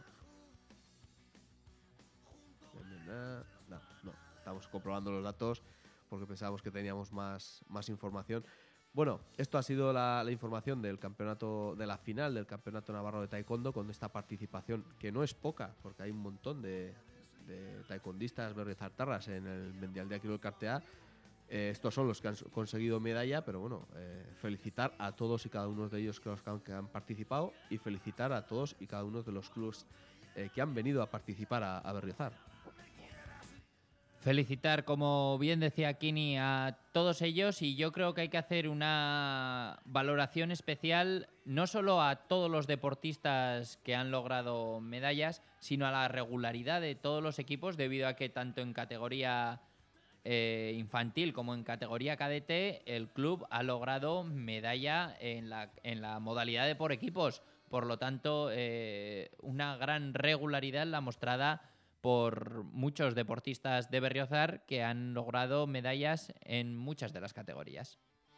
no, no, estamos comprobando los datos porque pensábamos que teníamos más, más información. Bueno, esto ha sido la, la información del campeonato, de la final del Campeonato Navarro de Taekwondo, con esta participación que no es poca, porque hay un montón de, de taekwondistas berriozartarras en el Mendialdea Quirol Elkartea. Eh, estos son los que han conseguido medalla, pero bueno, eh, felicitar a todos y cada uno de ellos que, los que, han, que han participado, y felicitar a todos y cada uno de los clubes eh, que han venido a participar a, a Berriozar. Felicitar, como bien decía Kini, a todos ellos, y yo creo que hay que hacer una valoración especial no solo a todos los deportistas que han logrado medallas, sino a la regularidad de todos los equipos, debido a que tanto en categoría eh, infantil como en categoría cadete el club ha logrado medalla en la, en la modalidad de por equipos. Por lo tanto, eh, una gran regularidad la mostrada por muchos deportistas de Berriozar que han logrado medallas en muchas de las categorías.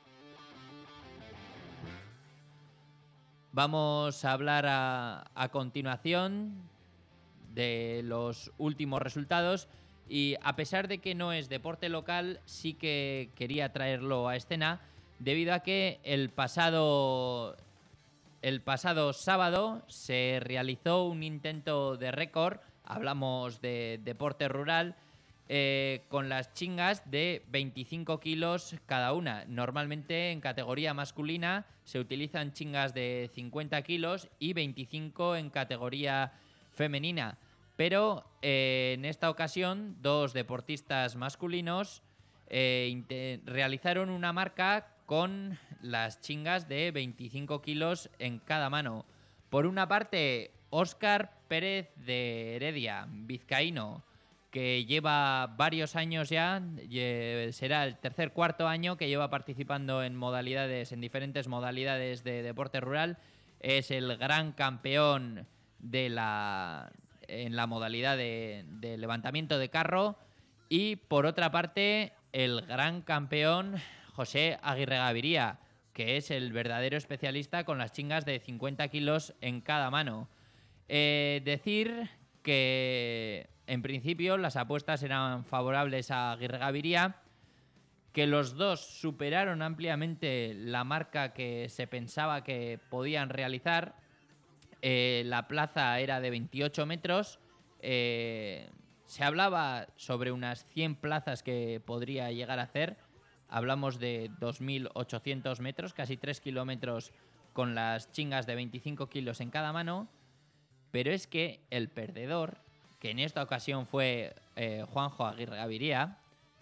Vamos a hablar a, a continuación de los últimos resultados, y a pesar de que no es deporte local, sí que quería traerlo a escena debido a que el pasado, el pasado sábado se realizó un intento de récord. Hablamos de deporte rural, eh, con las chingas de veinticinco kilos cada una. Normalmente en categoría masculina se utilizan chingas de cincuenta kilos y veinticinco en categoría femenina. Pero eh, en esta ocasión dos deportistas masculinos eh, realizaron una marca con las chingas de veinticinco kilos en cada mano. Por una parte, Óscar Pérez de Heredia, vizcaíno, que lleva varios años ya, será el tercer cuarto año que lleva participando en modalidades, en diferentes modalidades de deporte rural. Es el gran campeón de la, en la modalidad de, de levantamiento de carro. Y por otra parte, el gran campeón José Aguirre Gaviria, que es el verdadero especialista con las chingas de cincuenta kilos en cada mano. Eh, decir que en principio las apuestas eran favorables a Aguirre Gaviria, que los dos superaron ampliamente la marca que se pensaba que podían realizar. Eh, la plaza era de veintiocho metros. Eh, se hablaba sobre unas cien plazas que podría llegar a hacer. Hablamos de dos mil ochocientos metros, casi tres kilómetros, con las chingas de veinticinco kilos en cada mano. Pero es que el perdedor, que en esta ocasión fue eh, Juanjo Aguirre Gaviria,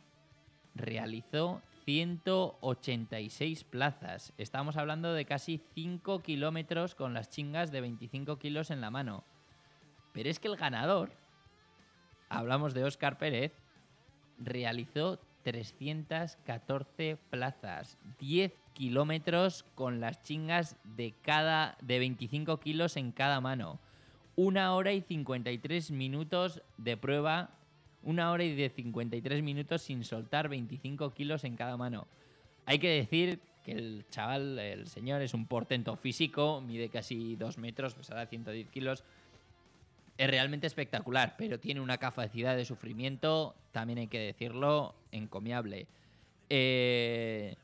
realizó ciento ochenta y seis plazas. Estamos hablando de casi cinco kilómetros con las chingas de veinticinco kilos en la mano. Pero es que el ganador, hablamos de Óscar Pérez, realizó trescientas catorce plazas, diez kilómetros con las chingas de, cada, de veinticinco kilos en cada mano. Una hora y cincuenta y tres minutos de prueba, una hora y de cincuenta y tres minutos sin soltar veinticinco kilos en cada mano. Hay que decir que el chaval, el señor, es un portento físico, mide casi dos metros, pesará ciento diez kilos. Es realmente espectacular, pero tiene una capacidad de sufrimiento, también hay que decirlo, encomiable. Eh...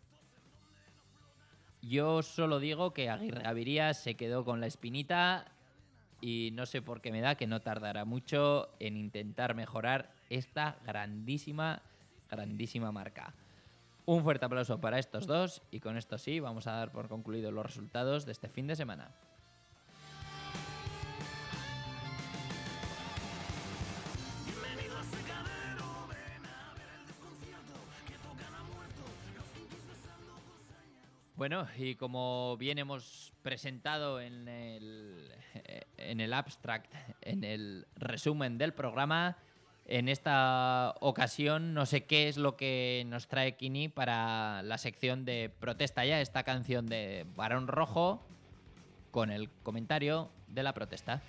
Yo solo digo que Aguirre Gaviria se quedó con la espinita y no sé por qué me da que no tardará mucho en intentar mejorar esta grandísima, grandísima marca. Un fuerte aplauso para estos dos y con esto sí, vamos a dar por concluidos los resultados de este fin de semana. Bueno, y como bien hemos presentado en el, en el abstract, en el resumen del programa, en esta ocasión no sé qué es lo que nos trae Kini para la sección de Protesta Ya, esta canción de Barón Rojo, con el comentario de la protesta.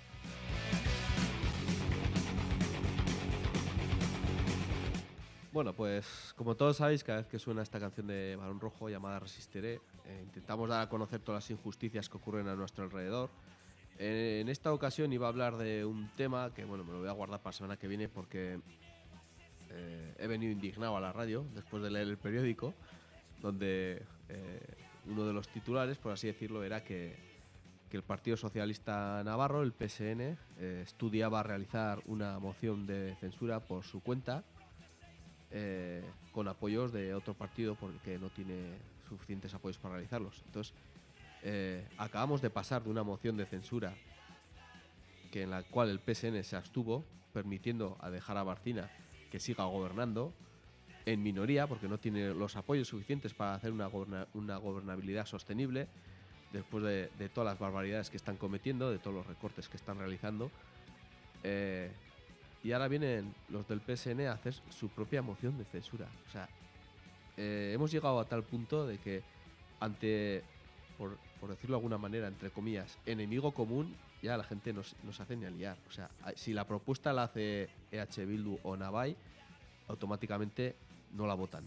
Bueno, pues como todos sabéis, cada vez que suena esta canción de Barón Rojo llamada Resistiré, eh, intentamos dar a conocer todas las injusticias que ocurren a nuestro alrededor. Eh, en esta ocasión iba a hablar de un tema que, bueno, me lo voy a guardar para la semana que viene porque eh, he venido indignado a la radio después de leer el periódico, donde eh, uno de los titulares, por así decirlo, era que, que el Partido Socialista Navarro, el P S N, eh, estudiaba realizar una moción de censura por su cuenta, Eh, con apoyos de otro partido porque no tiene suficientes apoyos para realizarlos. Entonces, eh, acabamos de pasar de una moción de censura que en la cual el P S N se abstuvo, permitiendo a dejar a Barcina que siga gobernando en minoría, porque no tiene los apoyos suficientes para hacer una, goberna, una gobernabilidad sostenible, después de, de todas las barbaridades que están cometiendo, de todos los recortes que están realizando. Eh, y ahora vienen los del P S N a hacer su propia moción de censura. O sea, eh, hemos llegado a tal punto de que ante, por, por decirlo de alguna manera, entre comillas, enemigo común, ya la gente no se hace ni a liar. O sea, si la propuesta la hace E H Bildu o Navai, automáticamente no la votan.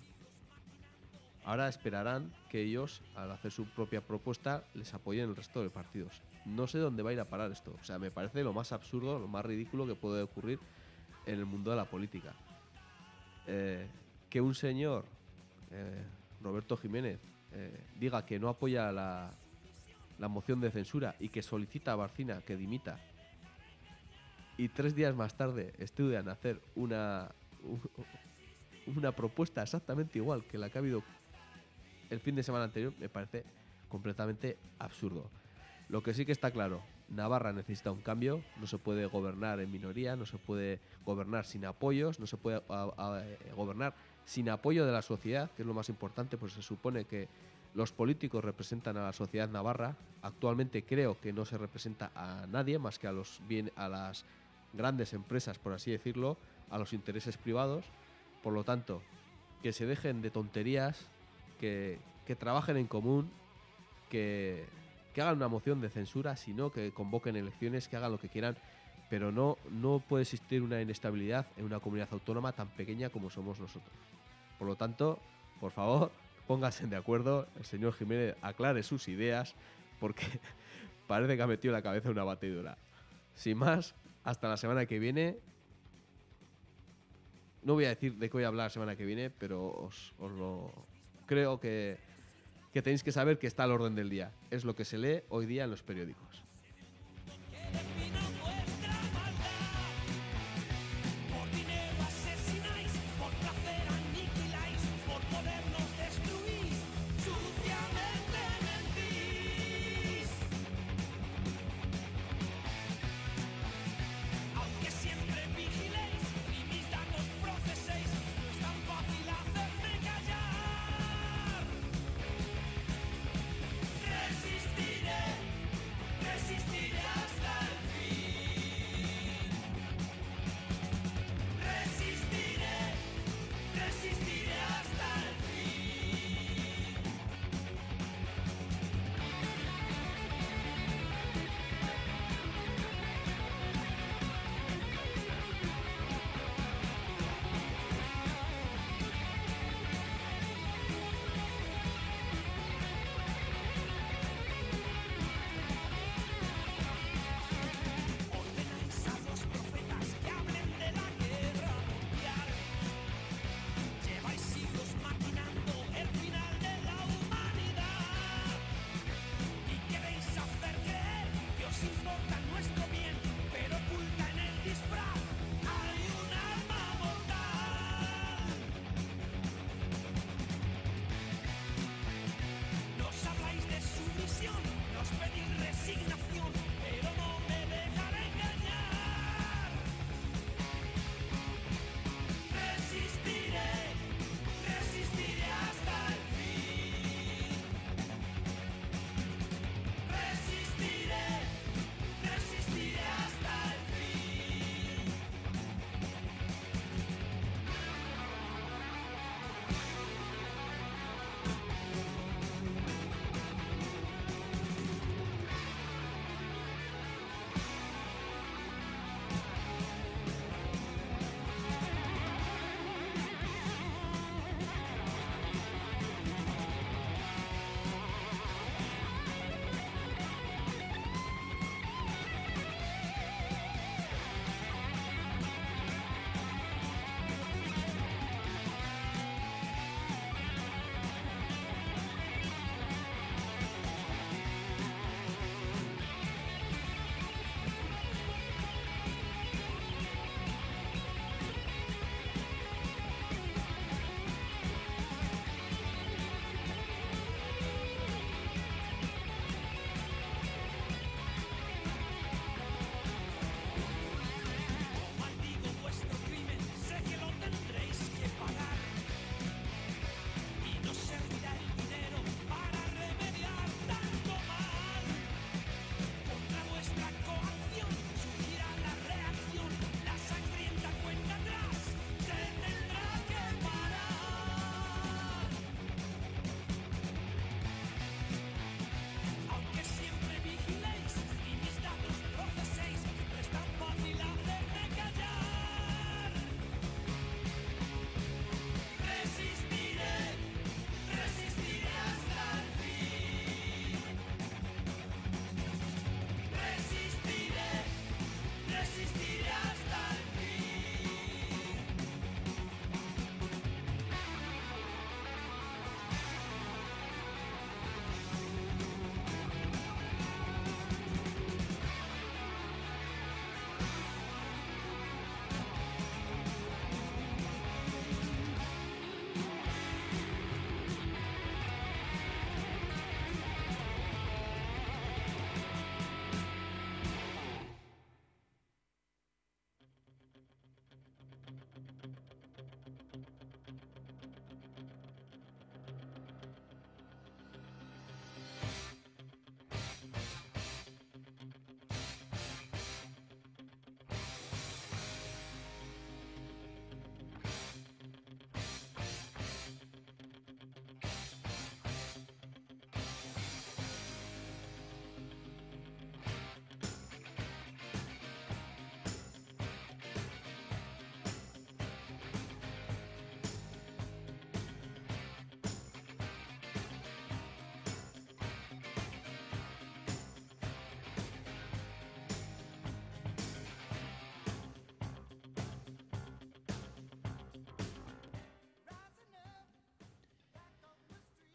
Ahora esperarán que ellos, al hacer su propia propuesta, les apoyen el resto de partidos. No sé dónde va a ir a parar esto. O sea, me parece lo más absurdo, lo más ridículo que puede ocurrir en el mundo de la política. Eh, que un señor, eh, Roberto Jiménez, eh, diga que no apoya la, la moción de censura y que solicita a Barcina que dimita, y tres días más tarde estudian hacer una, una propuesta exactamente igual que la que ha habido el fin de semana anterior, me parece completamente absurdo. Lo que sí que está claro, Navarra necesita un cambio, no se puede gobernar en minoría, no se puede gobernar sin apoyos, no se puede a, a, a, gobernar sin apoyo de la sociedad, que es lo más importante, pues se supone que los políticos representan a la sociedad navarra. Actualmente creo que no se representa a nadie más que a, los bien, a las grandes empresas, por así decirlo, a los intereses privados. Por lo tanto, que se dejen de tonterías, que, que trabajen en común, que... que hagan una moción de censura, sino que convoquen elecciones, que hagan lo que quieran, pero no, no puede existir una inestabilidad en una comunidad autónoma tan pequeña como somos nosotros. Por lo tanto, por favor, pónganse de acuerdo, el señor Jiménez aclare sus ideas, porque parece que ha metido la cabeza en una batidora. Sin más, hasta la semana que viene. No voy a decir de qué voy a hablar la semana que viene, pero os, os lo creo que... que tenéis que saber que está al orden del día. Es lo que se lee hoy día en los periódicos. Resistiré, resistiré.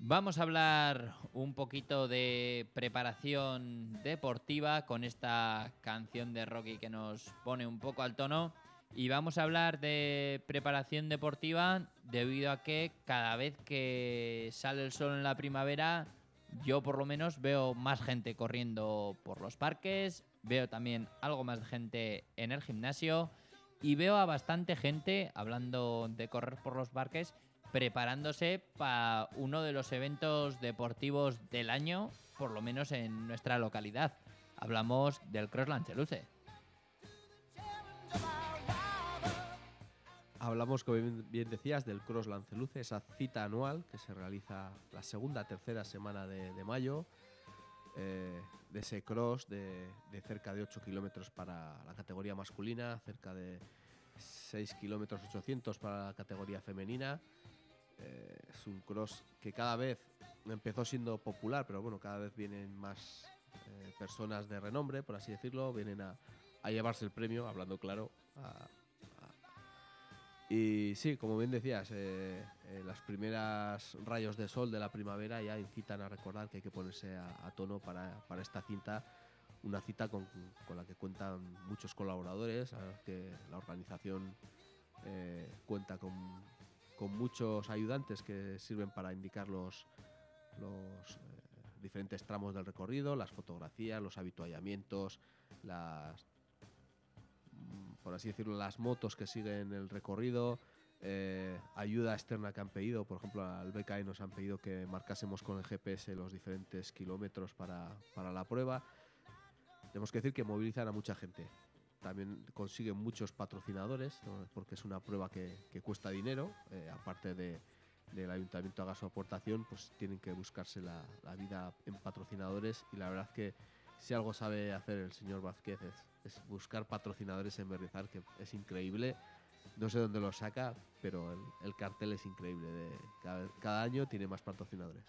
Vamos a hablar un poquito de preparación deportiva con esta canción de Rocky que nos pone un poco al tono. Y vamos a hablar de preparación deportiva debido a que cada vez que sale el sol en la primavera, yo por lo menos veo más gente corriendo por los parques, veo también algo más de gente en el gimnasio y veo a bastante gente, hablando de correr por los parques, preparándose para uno de los eventos deportivos del año, por lo menos en nuestra localidad. Hablamos del Cross Lanceluce. Hablamos, como bien decías, del Cross Lanceluce, esa cita anual que se realiza la segunda, tercera semana de, de mayo, eh, de ese cross de, de cerca de ocho kilómetros para la categoría masculina, cerca de seis kilómetros ochocientos para la categoría femenina. Eh, es un cross que cada vez empezó siendo popular, pero bueno, cada vez vienen más eh, personas de renombre, por así decirlo, vienen a, a llevarse el premio, hablando claro. A, a... Y sí, como bien decías, eh, eh, las primeras rayos de sol de la primavera ya incitan a recordar que hay que ponerse a, a tono para, para esta cita, una cita con, con la que cuentan muchos colaboradores, que la organización eh, cuenta con con muchos ayudantes que sirven para indicar los, los eh, diferentes tramos del recorrido, las fotografías, los avituallamientos, las, por así decirlo, las motos que siguen el recorrido, eh, ayuda externa que han pedido. Por ejemplo, al B K E nos han pedido que marcásemos con el G P S los diferentes kilómetros para, para la prueba. Tenemos que decir que movilizan a mucha gente. También consiguen muchos patrocinadores, ¿no? Porque es una prueba que, que cuesta dinero. Eh, aparte de, del ayuntamiento haga su aportación, pues tienen que buscarse la, la vida en patrocinadores. Y la verdad es que si algo sabe hacer el señor Vázquez es, es buscar patrocinadores en Berriozar, que es increíble. No sé dónde lo saca, pero el, el cartel es increíble. De, cada, cada año tiene más patrocinadores.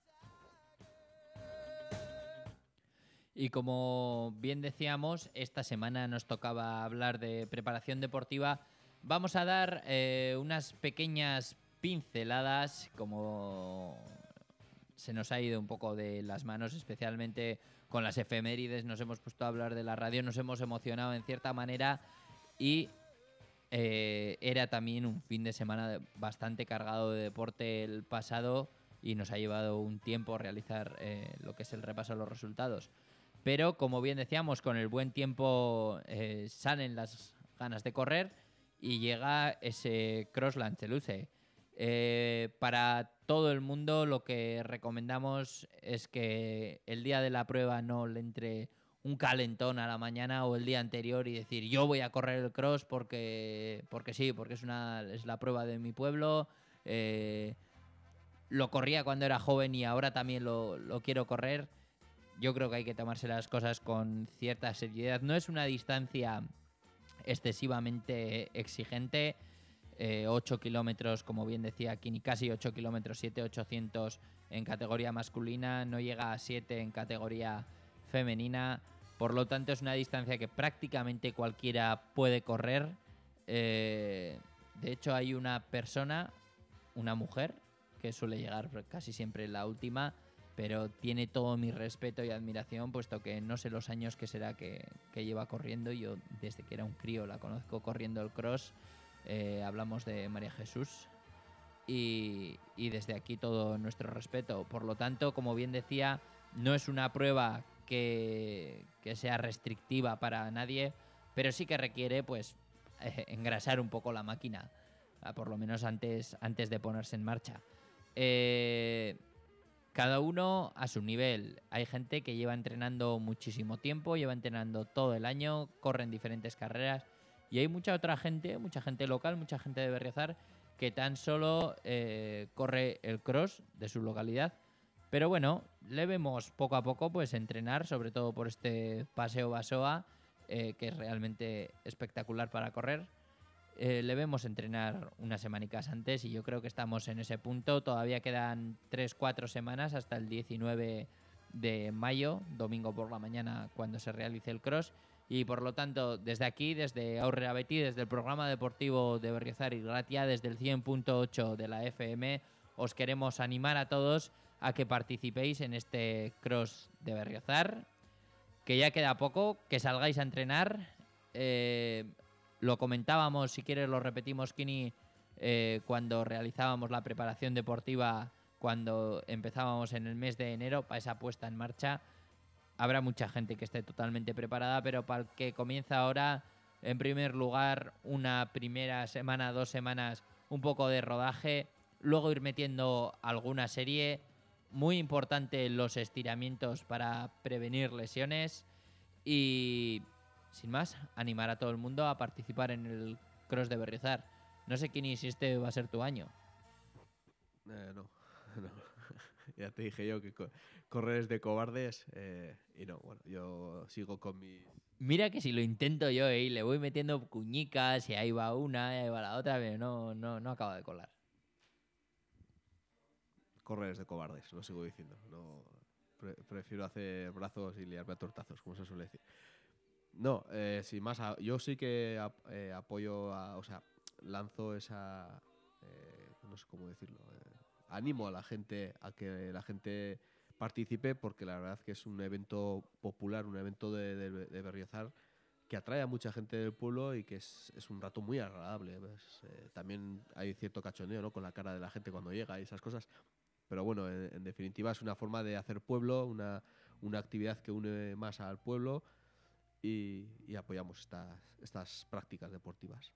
Y como bien decíamos, esta semana nos tocaba hablar de preparación deportiva. Vamos a dar eh, unas pequeñas pinceladas, como se nos ha ido un poco de las manos, especialmente con las efemérides. Nos hemos puesto a hablar de la radio, nos hemos emocionado en cierta manera y eh, era también un fin de semana bastante cargado de deporte el pasado y nos ha llevado un tiempo realizar eh, lo que es el repaso de los resultados. Pero, como bien decíamos, con el buen tiempo eh, salen las ganas de correr y llega ese Cross Lanceluce. Eh, para todo el mundo lo que recomendamos es que el día de la prueba no le entre un calentón a la mañana o el día anterior y decir yo voy a correr el cross porque, porque sí, porque es, una, es la prueba de mi pueblo. Eh, lo corría cuando era joven y ahora también lo, lo quiero correr. Yo creo que hay que tomarse las cosas con cierta seriedad. No es una distancia excesivamente exigente. Eh, ocho kilómetros, como bien decía Kini, casi ocho kilómetros, siete ochocientos en categoría masculina. No llega a siete en categoría femenina. Por lo tanto, es una distancia que prácticamente cualquiera puede correr. Eh, de hecho, hay una persona, una mujer, que suele llegar casi siempre la última, pero tiene todo mi respeto y admiración, puesto que no sé los años que será que, que lleva corriendo. Yo desde que era un crío la conozco corriendo el cross. Eh, hablamos de María Jesús y, y desde aquí todo nuestro respeto. Por lo tanto, como bien decía, no es una prueba que, que sea restrictiva para nadie, pero sí que requiere pues eh, engrasar un poco la máquina, por lo menos antes, antes de ponerse en marcha. Eh... Cada uno a su nivel. Hay gente que lleva entrenando muchísimo tiempo, lleva entrenando todo el año, corre en diferentes carreras. Y hay mucha otra gente, mucha gente local, mucha gente de Berriozar, que tan solo eh, corre el cross de su localidad. Pero bueno, le vemos poco a poco pues entrenar, sobre todo por este Paseo Basoa, eh, que es realmente espectacular para correr. Eh, le vemos entrenar unas semanicas antes y yo creo que estamos en ese punto. Todavía quedan tres cuatro semanas hasta el diecinueve de mayo, domingo por la mañana, cuando se realice el cross. Y por lo tanto, desde aquí, desde Aurrera Betty, desde el programa deportivo de Berriozar y Ratia, desde el cien punto ocho de la F M, os queremos animar a todos a que participéis en este cross de Berriozar, que ya queda poco, que salgáis a entrenar. Eh, lo comentábamos, si quieres lo repetimos, Kini, eh, cuando realizábamos la preparación deportiva, cuando empezábamos en el mes de enero, para esa puesta en marcha. Habrá mucha gente que esté totalmente preparada, pero para el que comienza ahora, en primer lugar, una primera semana, dos semanas, un poco de rodaje, luego ir metiendo alguna serie. Muy importante los estiramientos para prevenir lesiones y, sin más, animar a todo el mundo a participar en el Cross de Berriozar. No sé, Kini, si este va a ser tu año. Eh, no, no. Ya te dije yo que co correr es de cobardes eh, y no, bueno, yo sigo con mi... Mira que si lo intento yo, eh, y le voy metiendo cuñicas y ahí va una y ahí va la otra, pero no, no, no acabo de colar. Correr es de cobardes, lo sigo diciendo. No, pre prefiero hacer brazos y liarme a tortazos, como se suele decir. No, eh, sin más, a, yo sí que ap eh, apoyo, a, o sea, lanzo esa... Eh, no sé cómo decirlo. Eh, animo a la gente a que la gente participe porque la verdad que es un evento popular, un evento de, de, de Berriozar que atrae a mucha gente del pueblo y que es, es un rato muy agradable. Pues, eh, también hay cierto cachondeo, ¿no?, con la cara de la gente cuando llega y esas cosas. Pero bueno, en, en definitiva es una forma de hacer pueblo, una, una actividad que une más al pueblo y, y apoyamos estas, estas prácticas deportivas.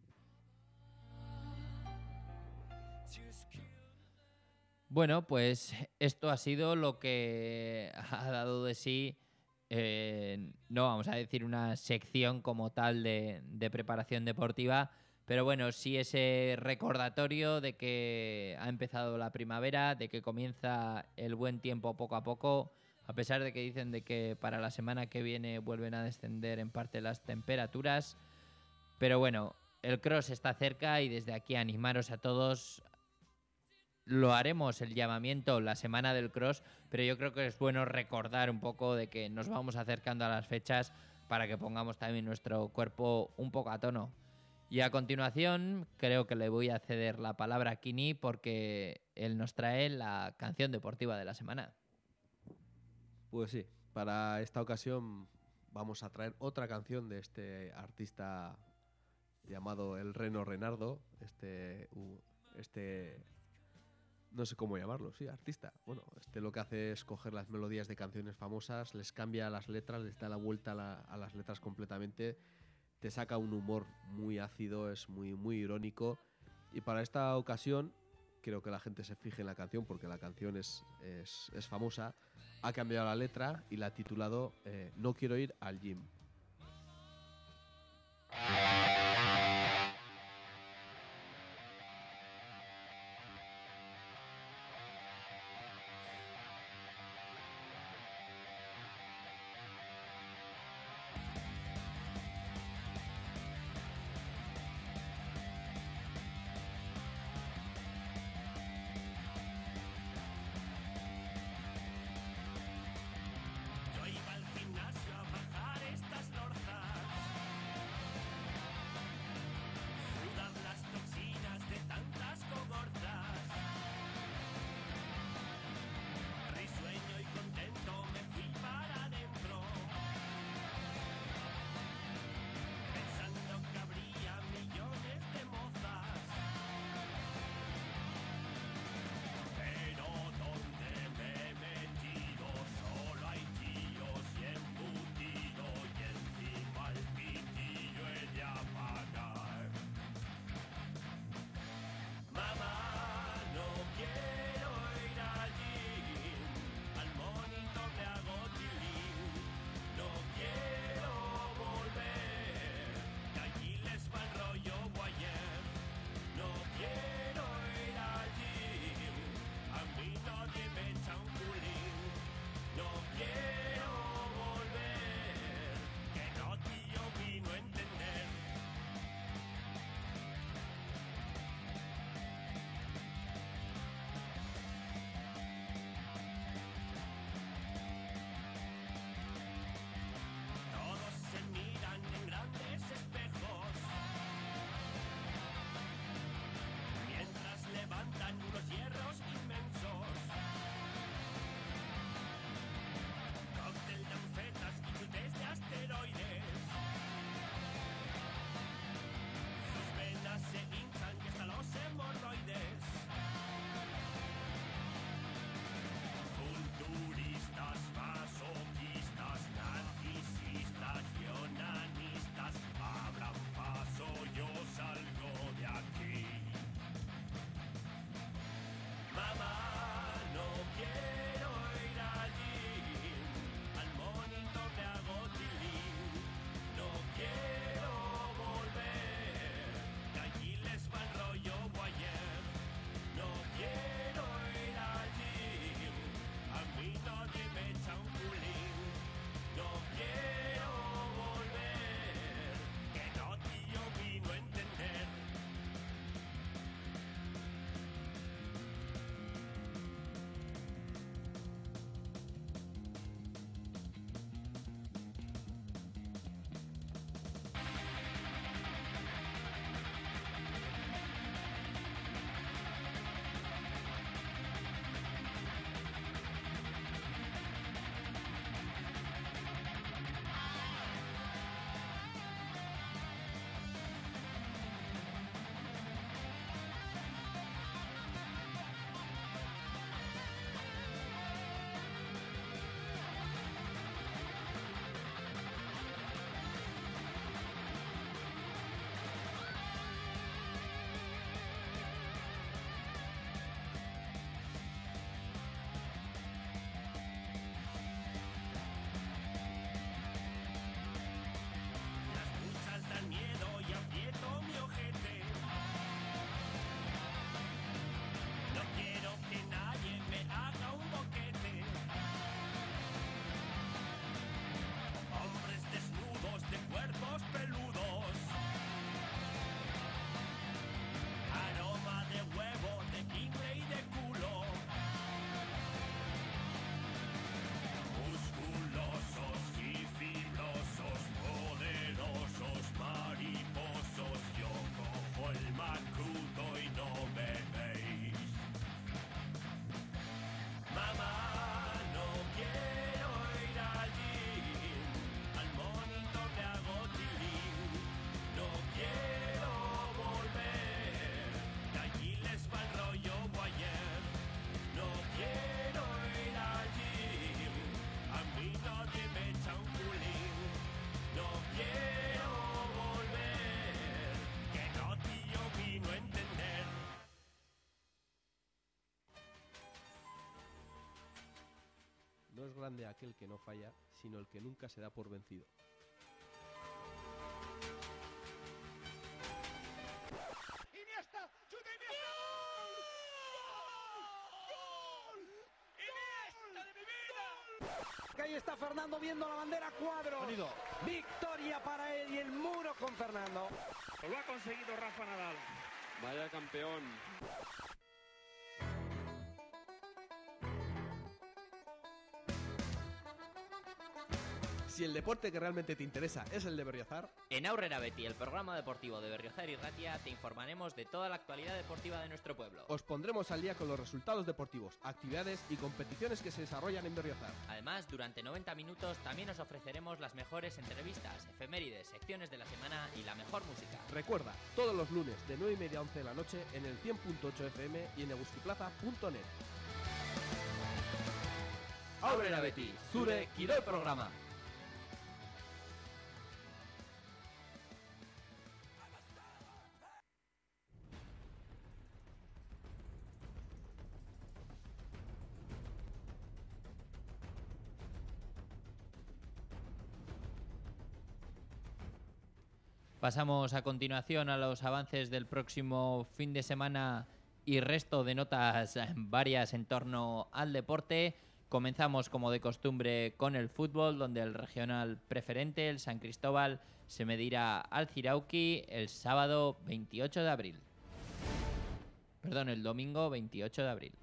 Bueno, pues esto ha sido lo que ha dado de sí, eh, no vamos a decir una sección como tal de, de preparación deportiva, pero bueno, sí ese recordatorio de que ha empezado la primavera, de que comienza el buen tiempo poco a poco, a pesar de que dicen de que para la semana que viene vuelven a descender en parte las temperaturas. Pero bueno, el cross está cerca y desde aquí animaros a todos. Lo haremos el llamamiento la semana del cross, pero yo creo que es bueno recordar un poco de que nos vamos acercando a las fechas para que pongamos también nuestro cuerpo un poco a tono. Y a continuación creo que le voy a ceder la palabra a Kini porque él nos trae la canción deportiva de la semana. Pues sí, para esta ocasión vamos a traer otra canción de este artista llamado El Reno Renardo, este... Uh, este no sé cómo llamarlo, sí, artista. Bueno, este lo que hace es coger las melodías de canciones famosas, les cambia las letras, les da la vuelta a, la, a las letras completamente, te saca un humor muy ácido, es muy, muy irónico. Y para esta ocasión, creo que la gente se fije en la canción, porque la canción es, es, es famosa, ha cambiado la letra y la ha titulado eh, No quiero ir al gym. no es grande aquel que no falla, sino el que nunca se da por vencido. ¡Iniesta! ¡Chuta Iniesta! ¡Gol! ¡Gol! ¡Iniesta de mi vida! Ahí está Fernando viendo la bandera Cuadros. Sonido. Victoria para él y el muro con Fernando. Lo ha conseguido Rafa Nadal. Vaya campeón. Si el deporte que realmente te interesa es el de Berriozar, En Aurrera Beti, el programa deportivo de Berriozar y Ratia, te informaremos de toda la actualidad deportiva de nuestro pueblo. os pondremos al día con los resultados deportivos, actividades y competiciones que se desarrollan en Berriozar. Además, durante noventa minutos también os ofreceremos las mejores entrevistas, efemérides, secciones de la semana y la mejor música. Recuerda, todos los lunes de nueve y media a once de la noche en el cien punto ocho F M y en eguskiplaza punto net. Aurrera Beti, zure kirol programa. Pasamos a continuación a los avances del próximo fin de semana y resto de notas varias en torno al deporte. Comenzamos como de costumbre con el fútbol, donde el regional preferente, el San Cristóbal, se medirá al Zirauki el sábado veintiocho de abril. Perdón, el domingo veintiocho de abril.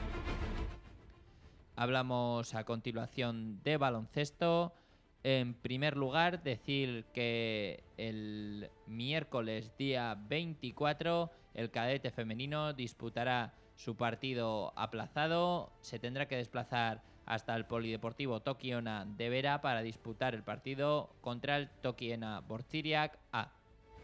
Hablamos a continuación de baloncesto. En primer lugar, decir que el miércoles día veinticuatro el cadete femenino disputará su partido aplazado. Se tendrá que desplazar hasta el Polideportivo Tokiona de Vera para disputar el partido contra el Tokiona Bortziriak A.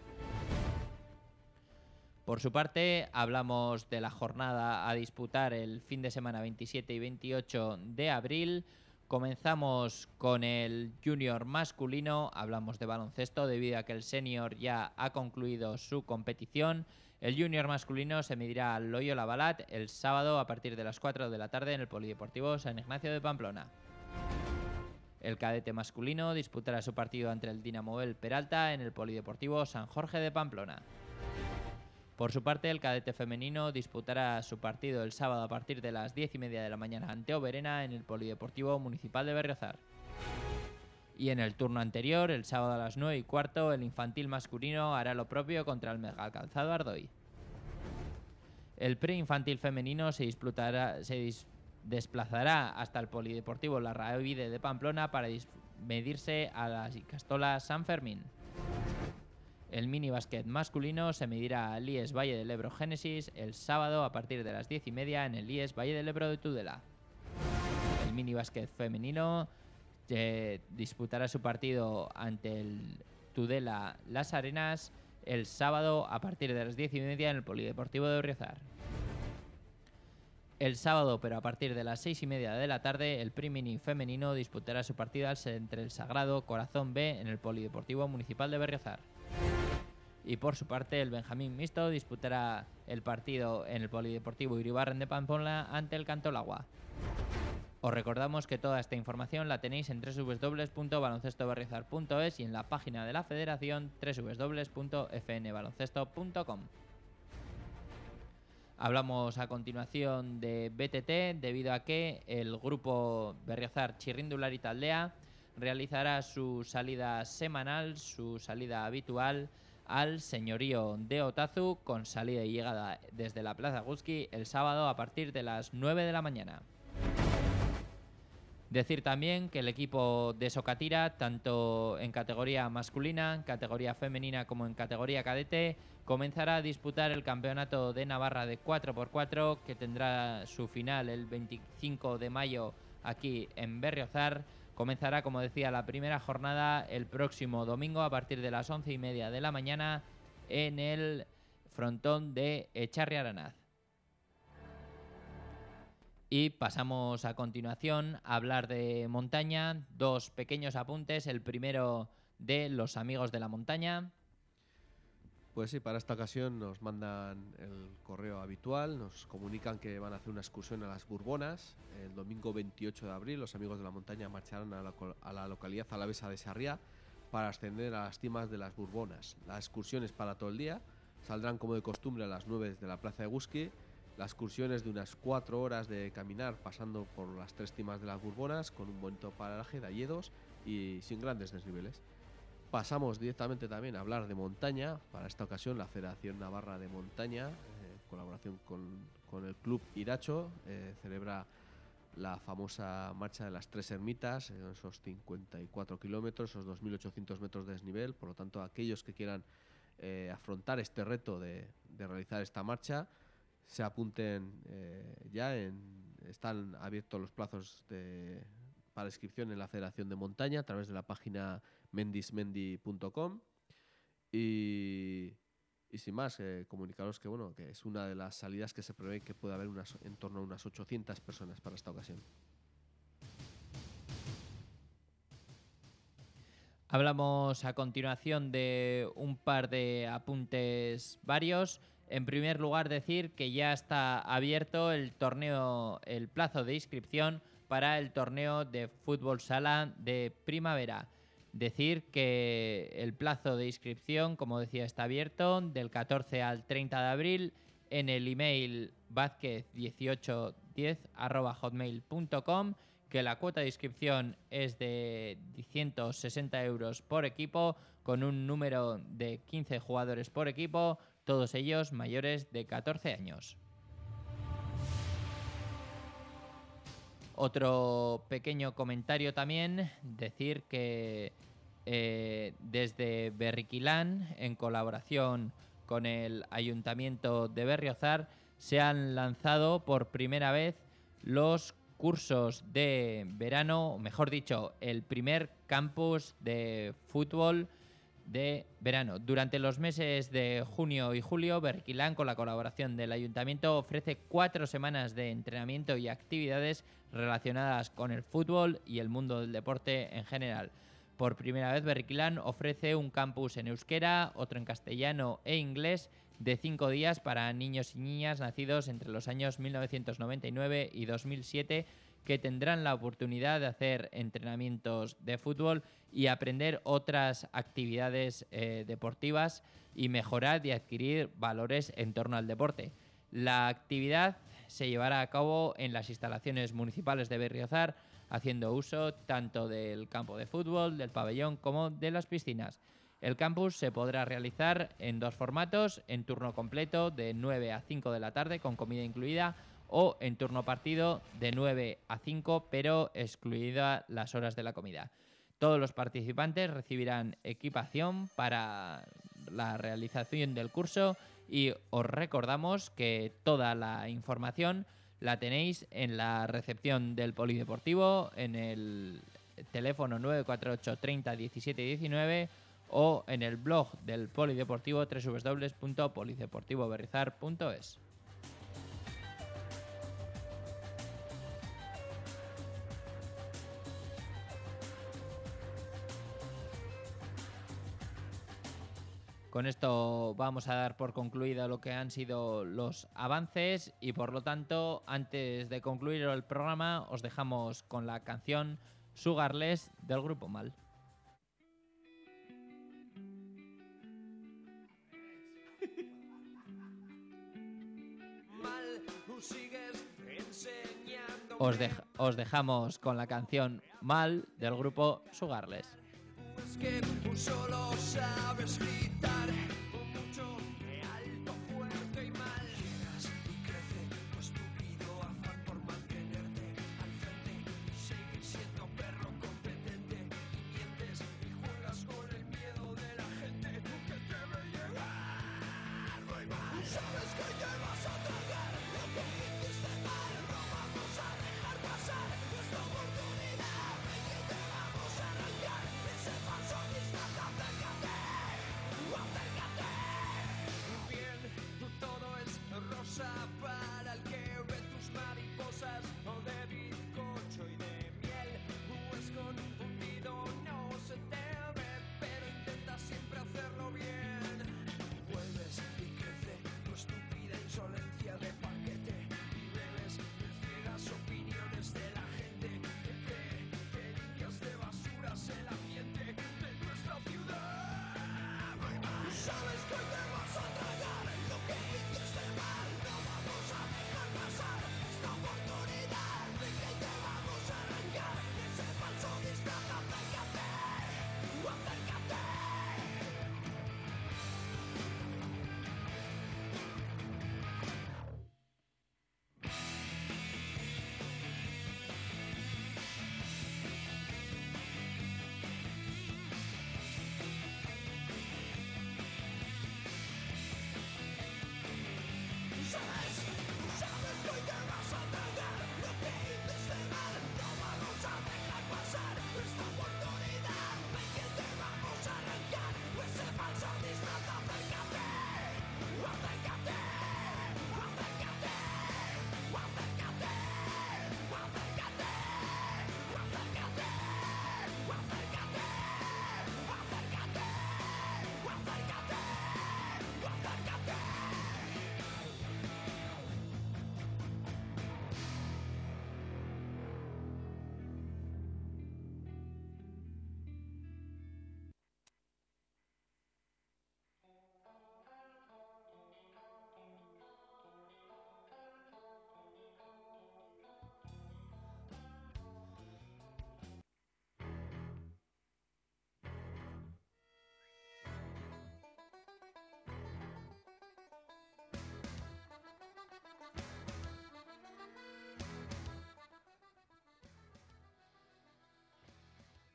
Por su parte, hablamos de la jornada a disputar el fin de semana veintisiete y veintiocho de abril. Comenzamos con el junior masculino, hablamos de baloncesto debido a que el senior ya ha concluido su competición. El junior masculino se medirá al Loyola Balat el sábado a partir de las cuatro de la tarde en el Polideportivo San Ignacio de Pamplona. El cadete masculino disputará su partido ante el Dinamo El Peralta en el Polideportivo San Jorge de Pamplona. Por su parte, el cadete femenino disputará su partido el sábado a partir de las diez y media de la mañana ante Oberena en el Polideportivo Municipal de Berriozar. Y en el turno anterior, el sábado a las nueve y cuarto, el infantil masculino hará lo propio contra el Mega Calzado Ardoy. El preinfantil femenino se, disputará, se dis, desplazará hasta el Polideportivo La Ravide de Pamplona para medirse a la Icastola San Fermín. El minibásquet masculino se medirá al I E S Valle del Ebro Génesis el sábado a partir de las diez y media en el I E S Valle del Ebro de Tudela. El minibásquet femenino eh, disputará su partido ante el Tudela Las Arenas el sábado a partir de las diez y media en el Polideportivo de Berriozar. El sábado, pero a partir de las seis y media de la tarde, el Primini femenino disputará su partido entre el Sagrado Corazón B en el Polideportivo Municipal de Berriozar. Y por su parte, el Benjamín Mixto disputará el partido en el Polideportivo Iribarren de Pamplona ante el Cantolagua. Os recordamos que toda esta información la tenéis en doble u doble u doble u punto baloncesto berriozar punto es y en la página de la Federación doble u doble u doble u punto f n baloncesto punto com. Hablamos a continuación de B T T debido a que el grupo Berriozar Txirrindulari Taldea realizará su salida semanal, su salida habitual al señorío de Otazu con salida y llegada desde la Plaza Guzki el sábado a partir de las nueve de la mañana. Decir también que el equipo de Socatira, tanto en categoría masculina, en categoría femenina como en categoría cadete, comenzará a disputar el campeonato de Navarra de cuatro por cuatro que tendrá su final el veinticinco de mayo aquí en Berriozar. Comenzará, como decía, la primera jornada el próximo domingo a partir de las once y media de la mañana en el frontón de Echarri Aranaz. Y pasamos a continuación a hablar de montaña. Dos pequeños apuntes. El primero de los amigos de la montaña. Pues sí, para esta ocasión nos mandan el correo habitual, nos comunican que van a hacer una excursión a las Bourbonas. El domingo veintiocho de abril los amigos de la montaña marcharán a la, a la localidad alavesa de Sarriá para ascender a las cimas de las Bourbonas. La excursión es para todo el día, saldrán como de costumbre a las nueve desde la plaza de Eguski. La excursión es de unas cuatro horas de caminar pasando por las tres cimas de las Bourbonas con un bonito paraje de hayedos y sin grandes desniveles. Pasamos directamente también a hablar de montaña. Para esta ocasión la Federación Navarra de Montaña, eh, en colaboración con, con el Club Iracho, eh, celebra la famosa marcha de las Tres Ermitas, eh, esos cincuenta y cuatro kilómetros, esos dos mil ochocientos metros de desnivel. Por lo tanto, aquellos que quieran eh, afrontar este reto de, de realizar esta marcha, se apunten eh, ya. En, están abiertos los plazos de, para inscripción en la Federación de Montaña a través de la página mendismendi punto com y, y sin más, eh, comunicaros que bueno que es una de las salidas que se prevé que puede haber unas, en torno a unas ochocientas personas para esta ocasión. Hablamos a continuación de un par de apuntes varios. En primer lugar, decir que ya está abierto el torneo, el plazo de inscripción para el torneo de fútbol sala de primavera. Decir que el plazo de inscripción, como decía, está abierto del catorce al treinta de abril en el email vázquez dieciocho diez arroba hotmail punto com, que la cuota de inscripción es de ciento sesenta euros por equipo, con un número de quince jugadores por equipo, todos ellos mayores de catorce años. Otro pequeño comentario también, decir que eh, desde Berriquilán, en colaboración con el Ayuntamiento de Berriozar, se han lanzado por primera vez los cursos de verano, o mejor dicho, el primer campus de fútbol de verano. Durante los meses de junio y julio, Berriquilán, con la colaboración del Ayuntamiento, ofrece cuatro semanas de entrenamiento y actividades relacionadas con el fútbol y el mundo del deporte en general. Por primera vez, Berriquilán ofrece un campus en euskera, otro en castellano e inglés, de cinco días para niños y niñas nacidos entre los años mil novecientos noventa y nueve y dos mil siete, que tendrán la oportunidad de hacer entrenamientos de fútbol y aprender otras actividades eh, deportivas y mejorar y adquirir valores en torno al deporte. La actividad se llevará a cabo en las instalaciones municipales de Berriozar, haciendo uso tanto del campo de fútbol, del pabellón, como de las piscinas. El campus se podrá realizar en dos formatos: en turno completo de nueve a cinco de la tarde con comida incluida, o en turno partido de nueve a cinco pero excluida las horas de la comida. Todos los participantes recibirán equipación para la realización del curso y os recordamos que toda la información la tenéis en la recepción del Polideportivo, en el teléfono nueve cuatro ocho treinta diecisiete diecinueve o en el blog del Polideportivo doble u doble u doble u punto polideportivo berrizar punto es. Con esto vamos a dar por concluido lo que han sido los avances y, por lo tanto, antes de concluir el programa, os dejamos con la canción Sugarless del grupo Mal. Os, dej- os dejamos con la canción Mal del grupo Sugarless. Es que tú solo sabes gritar, con mucho de alto, fuerte y mal. Llegas y crece tu estúpido afán por mantenerte al frente y seguir siendo perro competente. Y mientes y juegas con el miedo de la gente que te ve llegar muy mal. Sabes que te vas a tragar lo que hiciste mal. No vamos a dejar pasar nuestra oportunidad. Y te vamos a arrancar ese falso disfraz de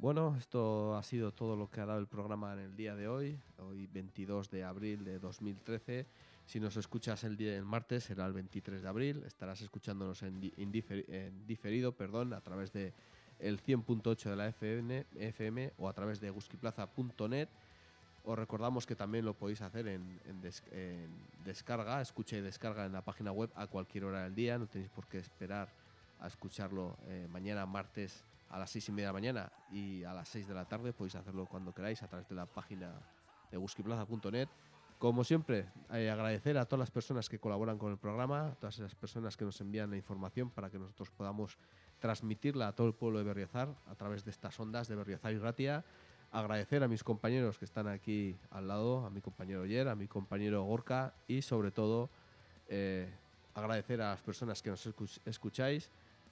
Bueno, esto ha sido todo lo que ha dado el programa en el día de hoy, hoy veintidós de abril de dos mil trece. Si nos escuchas el día del martes será el veintitrés de abril, estarás escuchándonos en, di- en difer- en diferido perdón, a través de el cien punto ocho de la F M, F M o a través de guskiplaza punto net. Os recordamos que también lo podéis hacer en, en, des- en descarga, escucha y descarga en la página web a cualquier hora del día, no tenéis por qué esperar a escucharlo eh, mañana martes a las seis y media de la mañana y a las seis de la tarde, podéis hacerlo cuando queráis a través de la página de guskiplaza punto net. Como siempre, eh, agradecer a todas las personas que colaboran con el programa, a todas esas personas que nos envían la información para que nosotros podamos transmitirla a todo el pueblo de Berriozar a través de estas ondas de Berriozar y Ratia. Agradecer a mis compañeros que están aquí al lado, a mi compañero Oyer, a mi compañero Gorka y sobre todo eh, agradecer a las personas que nos escuch- escucháis,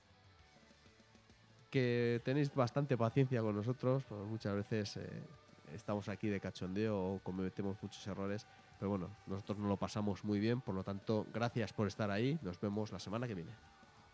que tenéis bastante paciencia con nosotros, porque muchas veces eh, estamos aquí de cachondeo o cometemos muchos errores, pero bueno, nosotros nos lo pasamos muy bien, por lo tanto, gracias por estar ahí, nos vemos la semana que viene.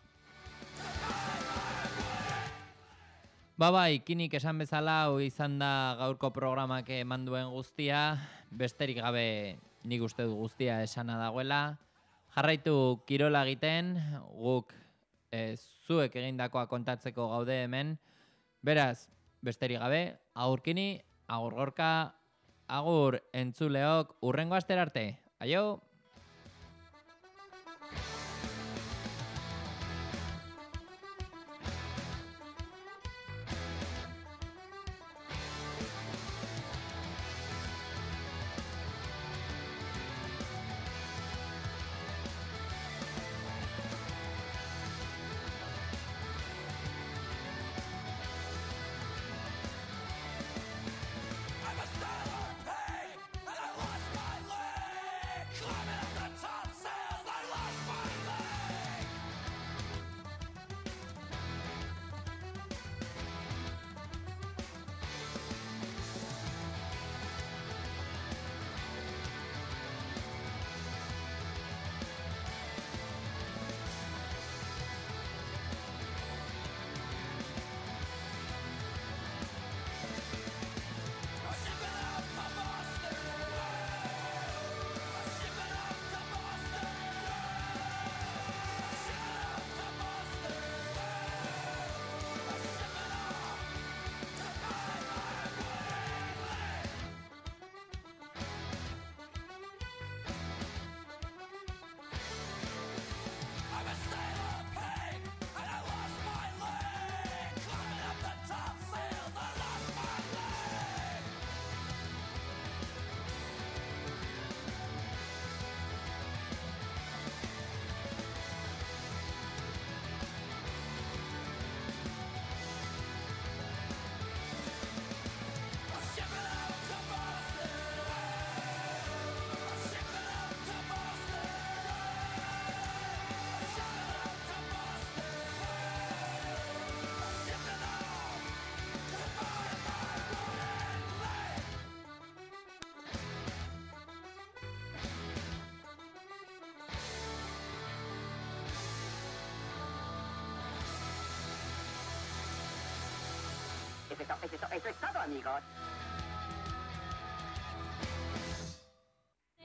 Ba bai, kinik esan bezala, hau izan da gaurko programak eman duen guztia, besterik gabe nik uste dut guztia esana dagoela. Jarraitu kirola egiten, guk e, zuek egindakoa kontatzeko gaude hemen. Beraz, besterik gabe, agur kini, agur Gorka, agur entzuleok, urrengo astera arte. Aio! Eso es, todo, eso es todo, amigos.